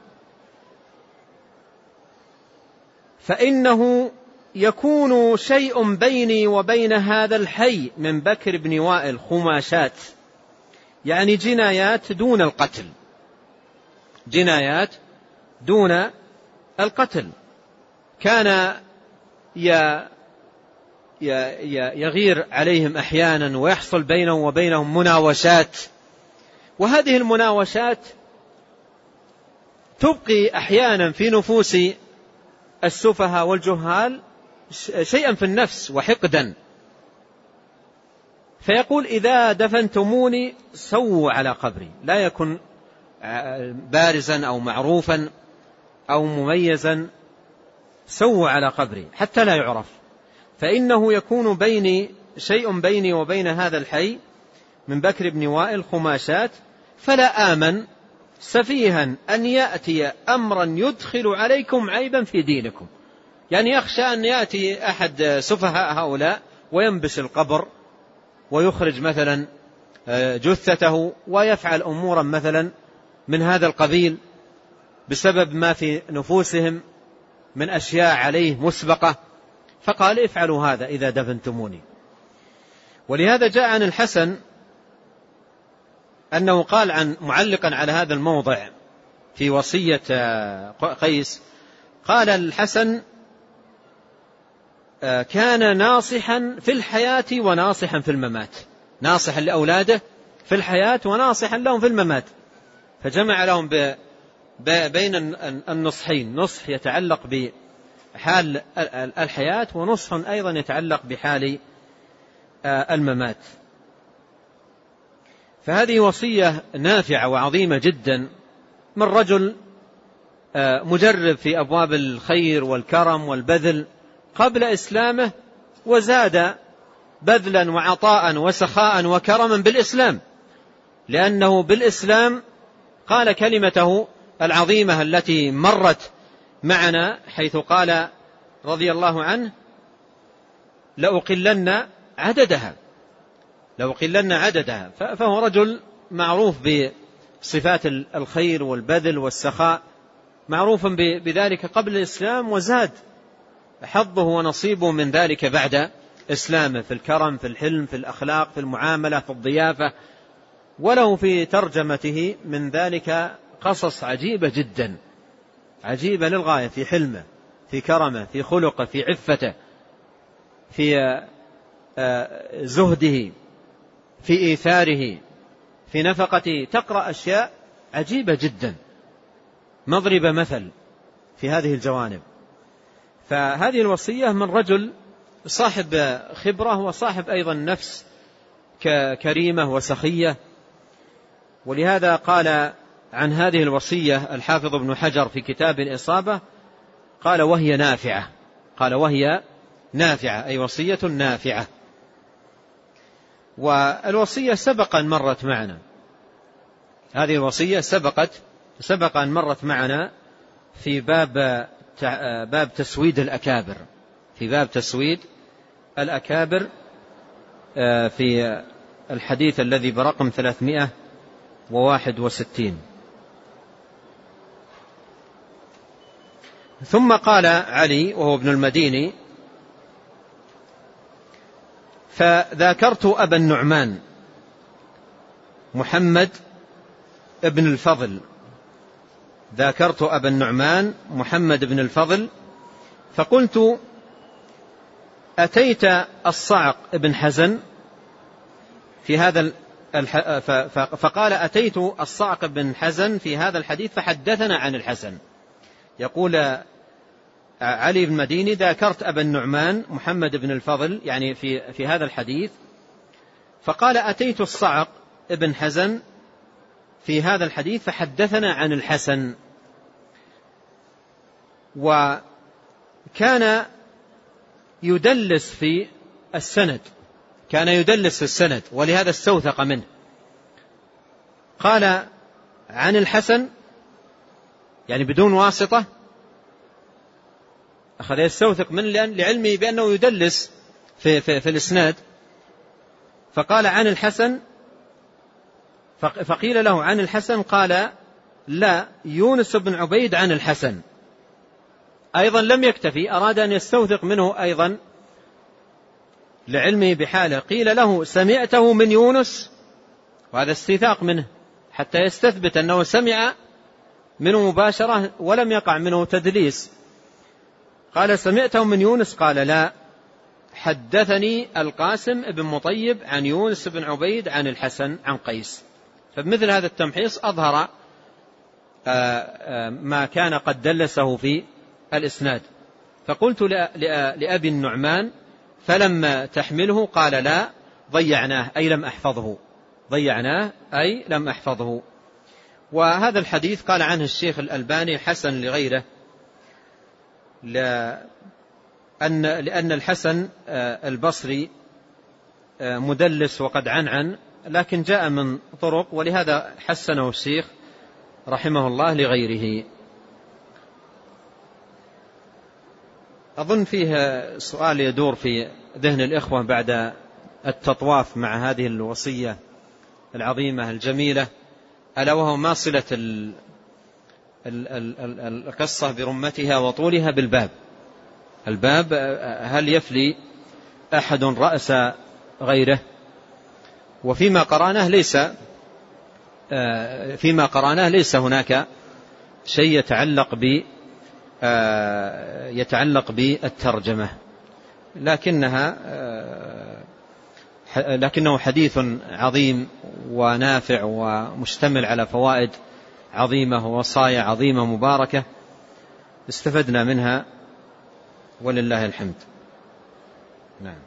فإنه يكون شيء بيني وبين هذا الحي من بكر بن وائل خماشات، يعني جنايات دون القتل، جنايات دون القتل. كان يغير عليهم أحيانا ويحصل بينهم وبينهم مناوشات، وهذه المناوشات تبقي أحيانا في نفوس السفهاء والجهال شيئا في النفس وحقدا، فيقول إذا دفنتموني سووا على قبري، لا يكن بارزا أو معروفا أو مميزا، سووا على قبري حتى لا يعرف، فإنه يكون بيني شيء بيني وبين هذا الحي من بكر بن وائل خماشات، فلا آمن سفيها أن يأتي أمرا يدخل عليكم عيبا في دينكم. يعني يخشى أن يأتي أحد سفهاء هؤلاء وينبش القبر ويخرج مثلا جثته ويفعل أمورا مثلا من هذا القبيل بسبب ما في نفوسهم من أشياء عليه مسبقة، فقال افعلوا هذا إذا دفنتموني. ولهذا جاء عن الحسن أنه قال عن معلقا على هذا الموضع في وصية قيس، قال الحسن كان ناصحا في الحياة وناصحا في الممات، ناصحا لأولاده في الحياة وناصحا لهم في الممات، فجمع لهم بين النصحين، نصح يتعلق بحال الحياة ونصح أيضا يتعلق بحال الممات. فهذه وصية نافعة وعظيمة جدا من رجل مجرب في أبواب الخير والكرم والبذل قبل إسلامه، وزاد بذلا وعطاء وسخاء وكرما بالإسلام، لأنه بالإسلام قال كلمته العظيمة التي مرت معنا، حيث قال رضي الله عنه لأقلن عددها لأقلن عددها فهو رجل معروف بصفات الخير والبذل والسخاء، معروف بذلك قبل الإسلام، وزاد حظه ونصيبه من ذلك بعد إسلامه في الكرم، في الحلم، في الأخلاق، في المعاملة، في الضيافة. وله في ترجمته من ذلك قصص عجيبة جدا، عجيبة للغاية، في حلمه، في كرمه، في خلقه، في عفته، في زهده، في إيثاره، في نفقته، تقرأ أشياء عجيبة جدا مضرب مثل في هذه الجوانب. فهذه الوصية من رجل صاحب خبرة وصاحب أيضا نفس كريمة وسخية. ولهذا قال عن هذه الوصية الحافظ ابن حجر في كتاب الإصابة، قال وهي نافعة، قال وهي نافعة أي وصية نافعة. والوصية سبق أن مرت معنا، هذه الوصية سبقت سبق أن مرت معنا في باب باب تسويد الأكابر، في باب تسويد الأكابر في الحديث الذي برقم ثلاثمائة وواحد وستين. ثم قال علي وهو ابن المديني فذاكرت أبا النعمان محمد ابن الفضل، ذاكرت أبا النعمان محمد بن الفضل فقلت أتيت الصعق ابن حزن في هذا الح... فقال أتيت الصعق بن حزن في هذا الحديث فحدثنا عن الحسن. يقول علي بن مديني ذاكرت أبا النعمان محمد بن الفضل يعني في, في هذا الحديث، فقال أتيت الصعق ابن حزن في هذا الحديث فحدثنا عن الحسن. وكان يدلس في السند، كان يدلس في السند ولهذا استوثق منه. قال عن الحسن يعني بدون واسطة، أخذ يستوثق منه لعلمه بأنه يدلس في, في, في الإسناد. فقال عن الحسن، فقيل له عن الحسن قال لا يونس بن عبيد عن الحسن. أيضا لم يكتفي، أراد أن يستوثق منه أيضا لعلمه بحاله. قيل له سمعته من يونس، وهذا استيثاق منه حتى يستثبت أنه سمع منه مباشرة ولم يقع منه تدليس. قال سمعته من يونس؟ قال لا، حدثني القاسم بن مطيب عن يونس بن عبيد عن الحسن عن قيس. فبمثل هذا التمحيص أظهر ما كان قد دلسه في الإسناد. فقلت لأبي النعمان فلما تحمله؟ قال لا، ضيعناه أي لم أحفظه، ضيعناه أي لم أحفظه. وهذا الحديث قال عنه الشيخ الألباني حسن لغيره، لأن, لأن الحسن البصري مدلس وقد عنعن، لكن جاء من طرق، ولهذا حسنه الشيخ رحمه الله لغيره. أظن فيه سؤال يدور في ذهن الإخوة بعد التطواف مع هذه الوصية العظيمة الجميلة، ألا وهو ما صلة القصة برمتها وطولها بالباب؟ الباب هل يفلي أحد رأس غيره؟ وفيما قرأناه ليس فيما قرأناه ليس هناك شيء يتعلق ب يتعلق بالترجمة، لكنها لكنه حديث عظيم ونافع ومشتمل على فوائد عظيمة ووصايا عظيمة مباركة استفدنا منها ولله الحمد. نعم.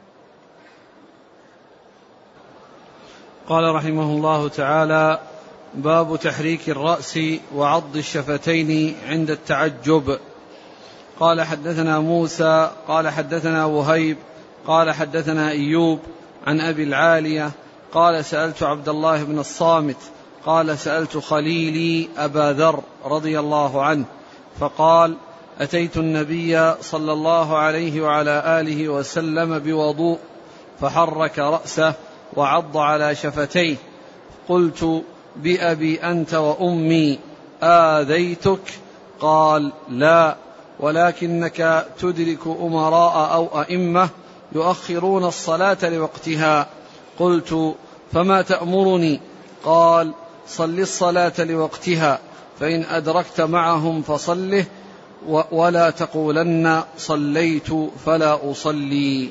قال رحمه الله تعالى: باب تحريك الرأس وعض الشفتين عند التعجب. قال حدثنا موسى قال حدثنا وهيب قال حدثنا أيوب عن أبي العالية قال سألت عبد الله بن الصامت قال سألت خليلي أبا ذر رضي الله عنه فقال: أتيت النبي صلى الله عليه وعلى آله وسلم بوضوء فحرك رأسه وعض على شفتيه، قلت: بأبي أنت وأمي آذيتك؟ قال: لا، ولكنك تدرك أمراء أو أئمة يؤخرون الصلاة لوقتها. قلت: فما تأمرني؟ قال: صل الصلاة لوقتها، فإن أدركت معهم فصله، ولا تقولن صليت فلا أصلي.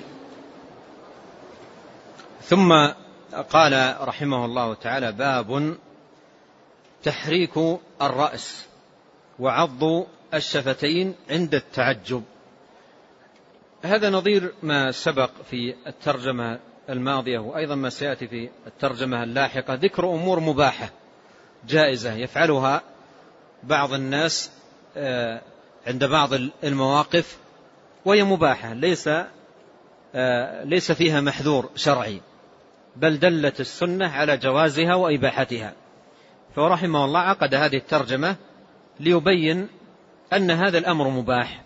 ثم قال رحمه الله تعالى: باب تحريك الرأس وعض الشفتين عند التعجب. هذا نظير ما سبق في الترجمة الماضية، وأيضا ما سيأتي في الترجمة اللاحقة، ذكر أمور مباحة جائزة يفعلها بعض الناس عند بعض المواقف، وهي مباحة ليس ليس فيها محذور شرعي، بل دلت السنة على جوازها وإباحتها. فرحمه الله عقد هذه الترجمة ليبين أن هذا الأمر مباح.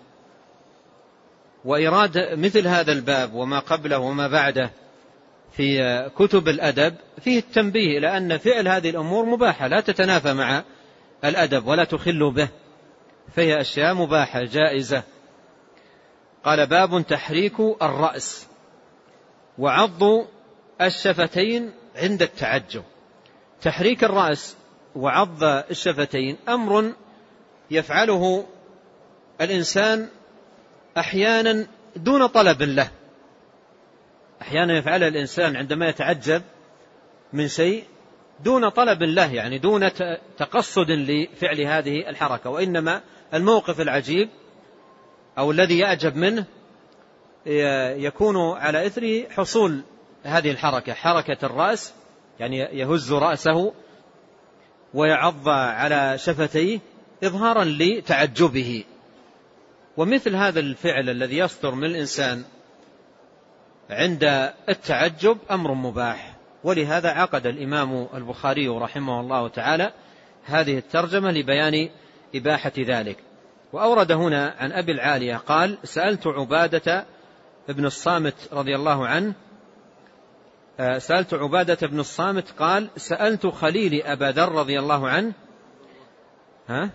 وإراد مثل هذا الباب وما قبله وما بعده في كتب الأدب فيه التنبيه إلى أن فعل هذه الأمور مباحة لا تتنافى مع الأدب ولا تخل به، فهي أشياء مباحة جائزة. قال: باب تحريك الرأس وعض الشفتين عند التعجب. تحريك الرأس وعض الشفتين أمر يفعله الإنسان أحيانا دون طلب له، أحيانا يفعله الإنسان عندما يتعجب من شيء دون طلب له، يعني دون تقصد لفعل هذه الحركة، وإنما الموقف العجيب أو الذي يعجب منه يكون على إثره حصول هذه الحركة، حركة الرأس، يعني يهز رأسه ويعض على شفتيه إظهارا لتعجبه. ومثل هذا الفعل الذي يصدر من الإنسان عند التعجب أمر مباح، ولهذا عقد الإمام البخاري رحمه الله تعالى هذه الترجمة لبيان إباحة ذلك. وأورد هنا عن أبي العالية قال: سألت عبادة ابن الصامت رضي الله عنه سألت عبادة بن الصامت قال: سألت خليلي أبا ذر رضي الله عنه. ها؟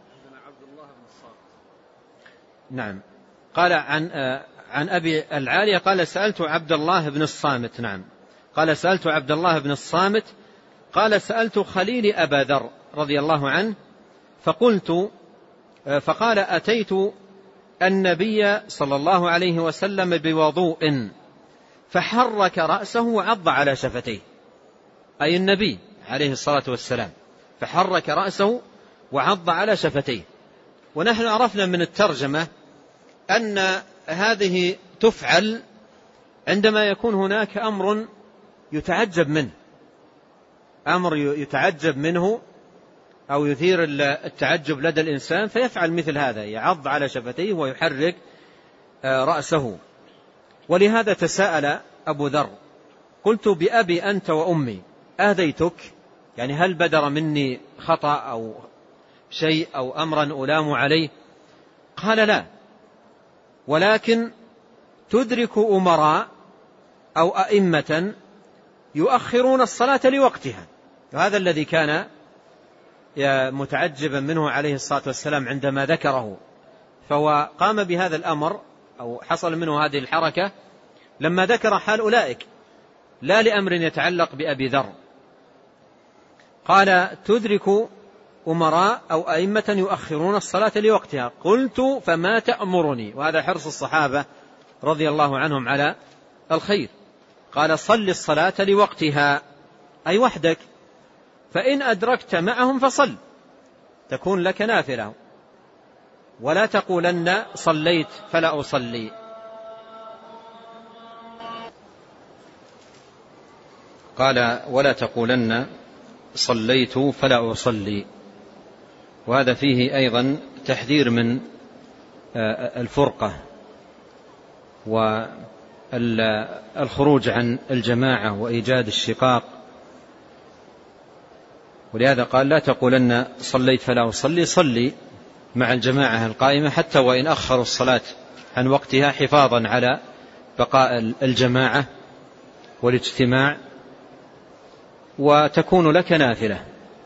نعم. قال عن عن أبي العالية قال: سألت عبد الله بن الصامت. نعم. قال: سألت عبد الله بن الصامت قال: سألت خليلي أبا ذر رضي الله عنه فقلت فقال: أتيت النبي صلى الله عليه وسلم بوضوء فحرك رأسه وعض على شفتيه، أي النبي عليه الصلاة والسلام فحرك رأسه وعض على شفتيه. ونحن عرفنا من الترجمة أن هذه تفعل عندما يكون هناك أمر يتعجب منه، أمر يتعجب منه أو يثير التعجب لدى الإنسان فيفعل مثل هذا، يعض على شفتيه ويحرك رأسه. ولهذا تساءل أبو ذر: قلت بأبي أنت وأمي آذيتك؟ يعني هل بدر مني خطأ أو شيء أو أمرا ألام عليه؟ قال: لا، ولكن تدرك أمراء أو أئمة يؤخرون الصلاة لوقتها. وهذا الذي كان متعجبا منه عليه الصلاة والسلام عندما ذكره، فهو قام بهذا الأمر أو حصل منه هذه الحركة لما ذكر حال أولئك، لا لأمر يتعلق بأبي ذر. قال: تدرك أمراء أو أئمة يؤخرون الصلاة لوقتها. قلت: فما تأمرني؟ وهذا حرص الصحابة رضي الله عنهم على الخير. قال: صل الصلاة لوقتها، أي وحدك، فإن أدركت معهم فصل، تكون لك نافلة، ولا تقولن صليت فلا أصلي. قال: ولا تقولن صليت فلا أصلي. وهذا فيه أيضا تحذير من الفرقة والخروج عن الجماعة وإيجاد الشقاق. ولهذا قال: لا تقولن صليت فلا أصلي، صلي مع الجماعة القائمة حتى وإن أخروا الصلاة عن وقتها حفاظا على بقاء الجماعة والاجتماع، وتكون لك نافلة.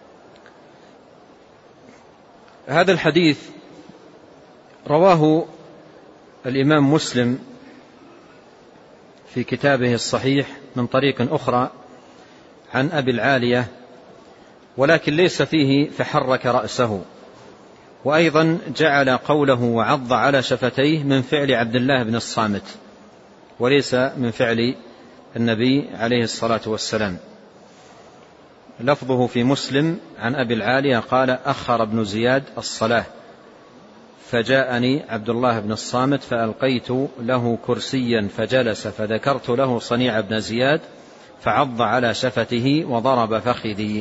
هذا الحديث رواه الإمام مسلم في كتابه الصحيح من طريق أخرى عن أبي العالية، ولكن ليس فيه فحرك رأسه. وأيضا جعل قوله وعض على شفتيه من فعل عبد الله بن الصامت، وليس من فعل النبي عليه الصلاة والسلام. لفظه في مسلم عن أبي العالية قال: أخر ابن زياد الصلاة فجاءني عبد الله بن الصامت فألقيت له كرسيا فجلس، فذكرت له صنيع ابن زياد فعض على شفته وضرب فخذي.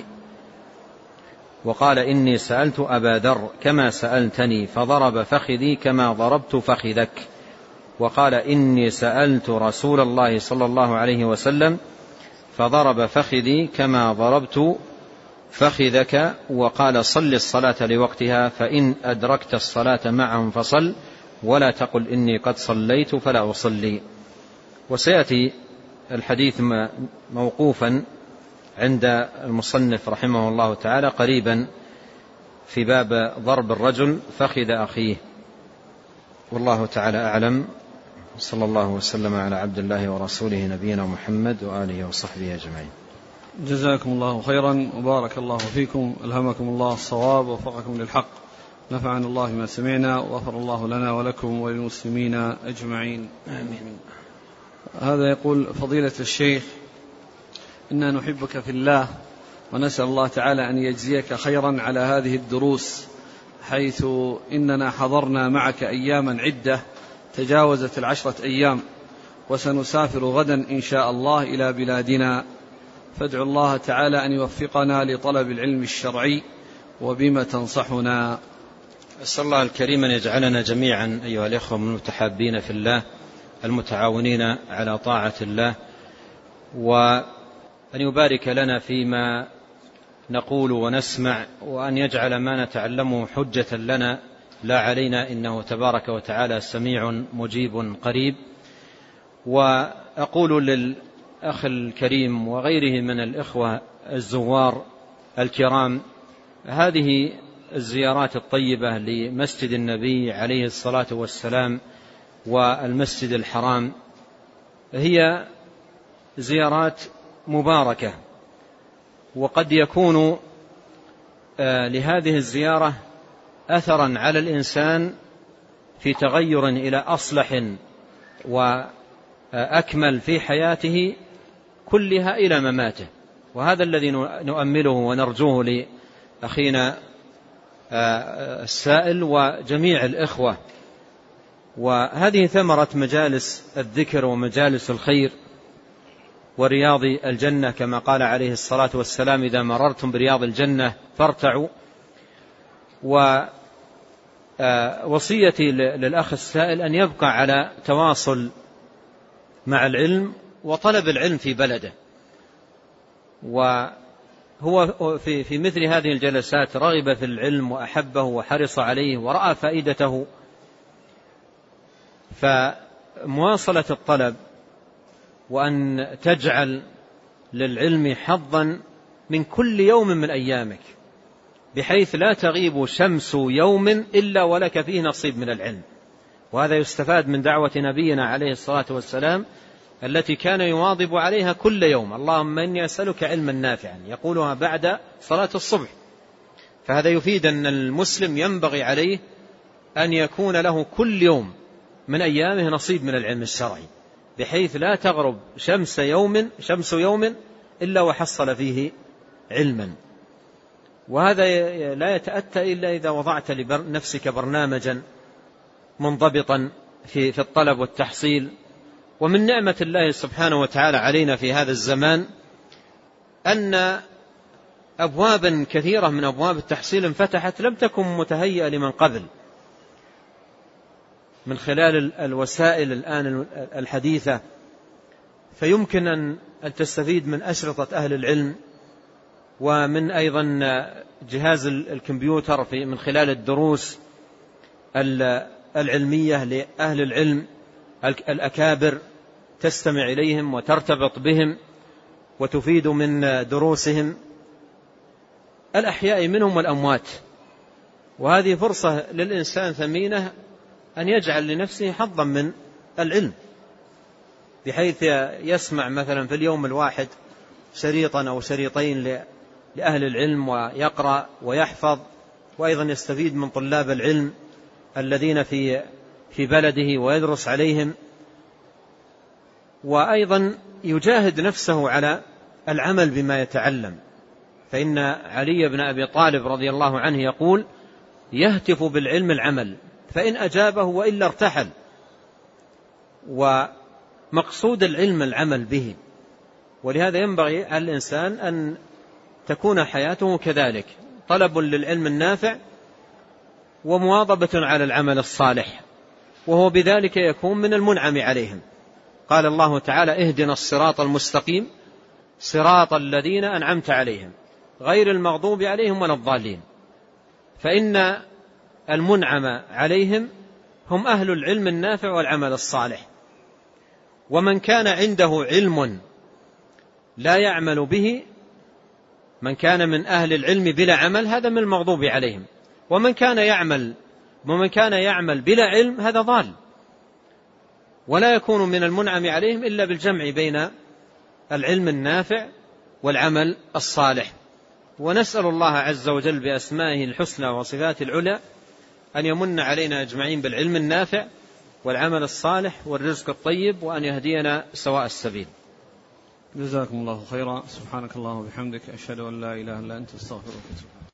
وقال: إني سألت أبا ذر كما سألتني فضرب فخذي كما ضربت فخذك. وقال: إني سألت رسول الله صلى الله عليه وسلم فضرب فخذي كما ضربت فخذك. وقال: صل الصلاة لوقتها، فإن أدركت الصلاة معهم فصل، ولا تقل إني قد صليت فلا أصلي. وسيأتي الحديث موقوفا عند المصنف رحمه الله تعالى قريبا في باب ضرب الرجل فخذ أخيه. والله تعالى أعلم، صلى الله وسلم على عبد الله ورسوله نبينا محمد وآله وصحبه أجمعين. جزاكم الله خيرا وبارك الله فيكم، ألهمكم الله الصواب ووفقكم للحق، نفعنا الله ما سمعنا وغفر الله لنا ولكم وللمسلمين أجمعين، آمين. هذا يقول: فضيلة الشيخ، إنا نحبك في الله ونسأل الله تعالى أن يجزيك خيرا على هذه الدروس، حيث إننا حضرنا معك أياما عدة تجاوزت العشرة أيام، وسنسافر غدا إن شاء الله إلى بلادنا، فادعوا الله تعالى أن يوفقنا لطلب العلم الشرعي، وبما تنصحنا؟ أسأل الله الكريم أن يجعلنا جميعا أيها الإخوة من المتحابين في الله المتعاونين على طاعة الله، وأن يبارك لنا فيما نقول ونسمع، وأن يجعل ما نتعلمه حجة لنا لا علينا، إنه تبارك وتعالى سميع مجيب قريب. وأقول للأخ الكريم وغيره من الإخوة الزوار الكرام: هذه الزيارات الطيبة لمسجد النبي عليه الصلاة والسلام والمسجد الحرام هي زيارات مباركة، وقد يكون لهذه الزيارة أثرا على الإنسان في تغير إلى أصلح وأكمل في حياته كلها إلى مماته. وهذا الذي نؤمله ونرجوه لأخينا السائل وجميع الإخوة. وهذه ثمرة مجالس الذكر ومجالس الخير ورياض الجنة، كما قال عليه الصلاة والسلام: إذا مررتم برياض الجنة فارتعوا. ووصيتي للأخ السائل أن يبقى على تواصل مع العلم وطلب العلم في بلده، وهو في في مثل هذه الجلسات رغب في العلم وأحبه وحرص عليه ورأى فائدته، فمواصلة الطلب وأن تجعل للعلم حظا من كل يوم من أيامك، بحيث لا تغيب شمس يوم إلا ولك فيه نصيب من العلم. وهذا يستفاد من دعوة نبينا عليه الصلاة والسلام التي كان يواظب عليها كل يوم: اللهم إني أسألك علما نافعا، يقولها بعد صلاة الصبح. فهذا يفيد أن المسلم ينبغي عليه أن يكون له كل يوم من أيامه نصيب من العلم الشرعي، بحيث لا تغرب شمس يوم شمس يوم إلا وحصل فيه علما. وهذا لا يتأتى إلا إذا وضعت لنفسك برنامجا منضبطا في في الطلب والتحصيل. ومن نعمة الله سبحانه وتعالى علينا في هذا الزمان أن أبوابا كثيرة من أبواب التحصيل انفتحت لم تكن متهيئة لمن قبل، من خلال الوسائل الآن الحديثة. فيمكن أن تستفيد من أشرطة أهل العلم، ومن أيضا جهاز الكمبيوتر في من خلال الدروس العلمية لأهل العلم الأكابر، تستمع إليهم وترتبط بهم وتفيد من دروسهم الأحياء منهم والأموات. وهذه فرصة للإنسان ثمينة أن يجعل لنفسه حظا من العلم، بحيث يسمع مثلا في اليوم الواحد شريطا أو شريطين لأهل العلم ويقرأ ويحفظ، وأيضا يستفيد من طلاب العلم الذين في في بلده ويدرس عليهم، وأيضا يجاهد نفسه على العمل بما يتعلم. فإن علي بن أبي طالب رضي الله عنه يقول: يهتف بالعلم العمل، فإن أجابه وإلا ارتحل. ومقصود العلم العمل به، ولهذا ينبغي على الإنسان أن تكون حياته كذلك: طلب للعلم النافع ومواظبة على العمل الصالح، وهو بذلك يكون من المنعم عليهم. قال الله تعالى: اهدنا الصراط المستقيم صراط الذين أنعمت عليهم غير المغضوب عليهم ولا الضالين. فإن المنعم عليهم هم أهل العلم النافع والعمل الصالح. ومن كان عنده علم لا يعمل به، من كان من أهل العلم بلا عمل، هذا من المغضوب عليهم. ومن كان يعمل ومن كان يعمل بلا علم، هذا ضال، ولا يكون من المنعم عليهم إلا بالجمع بين العلم النافع والعمل الصالح. ونسأل الله عز وجل بأسمائه الحسنى وصفاته العلى أن يمن علينا أجمعين بالعلم النافع والعمل الصالح والرزق الطيب، وأن يهدينا سواء السبيل. جزاكم الله خيرا. سبحانك اللهم وبحمدك، أشهد أن لا إله إلا أنت، استغفرك.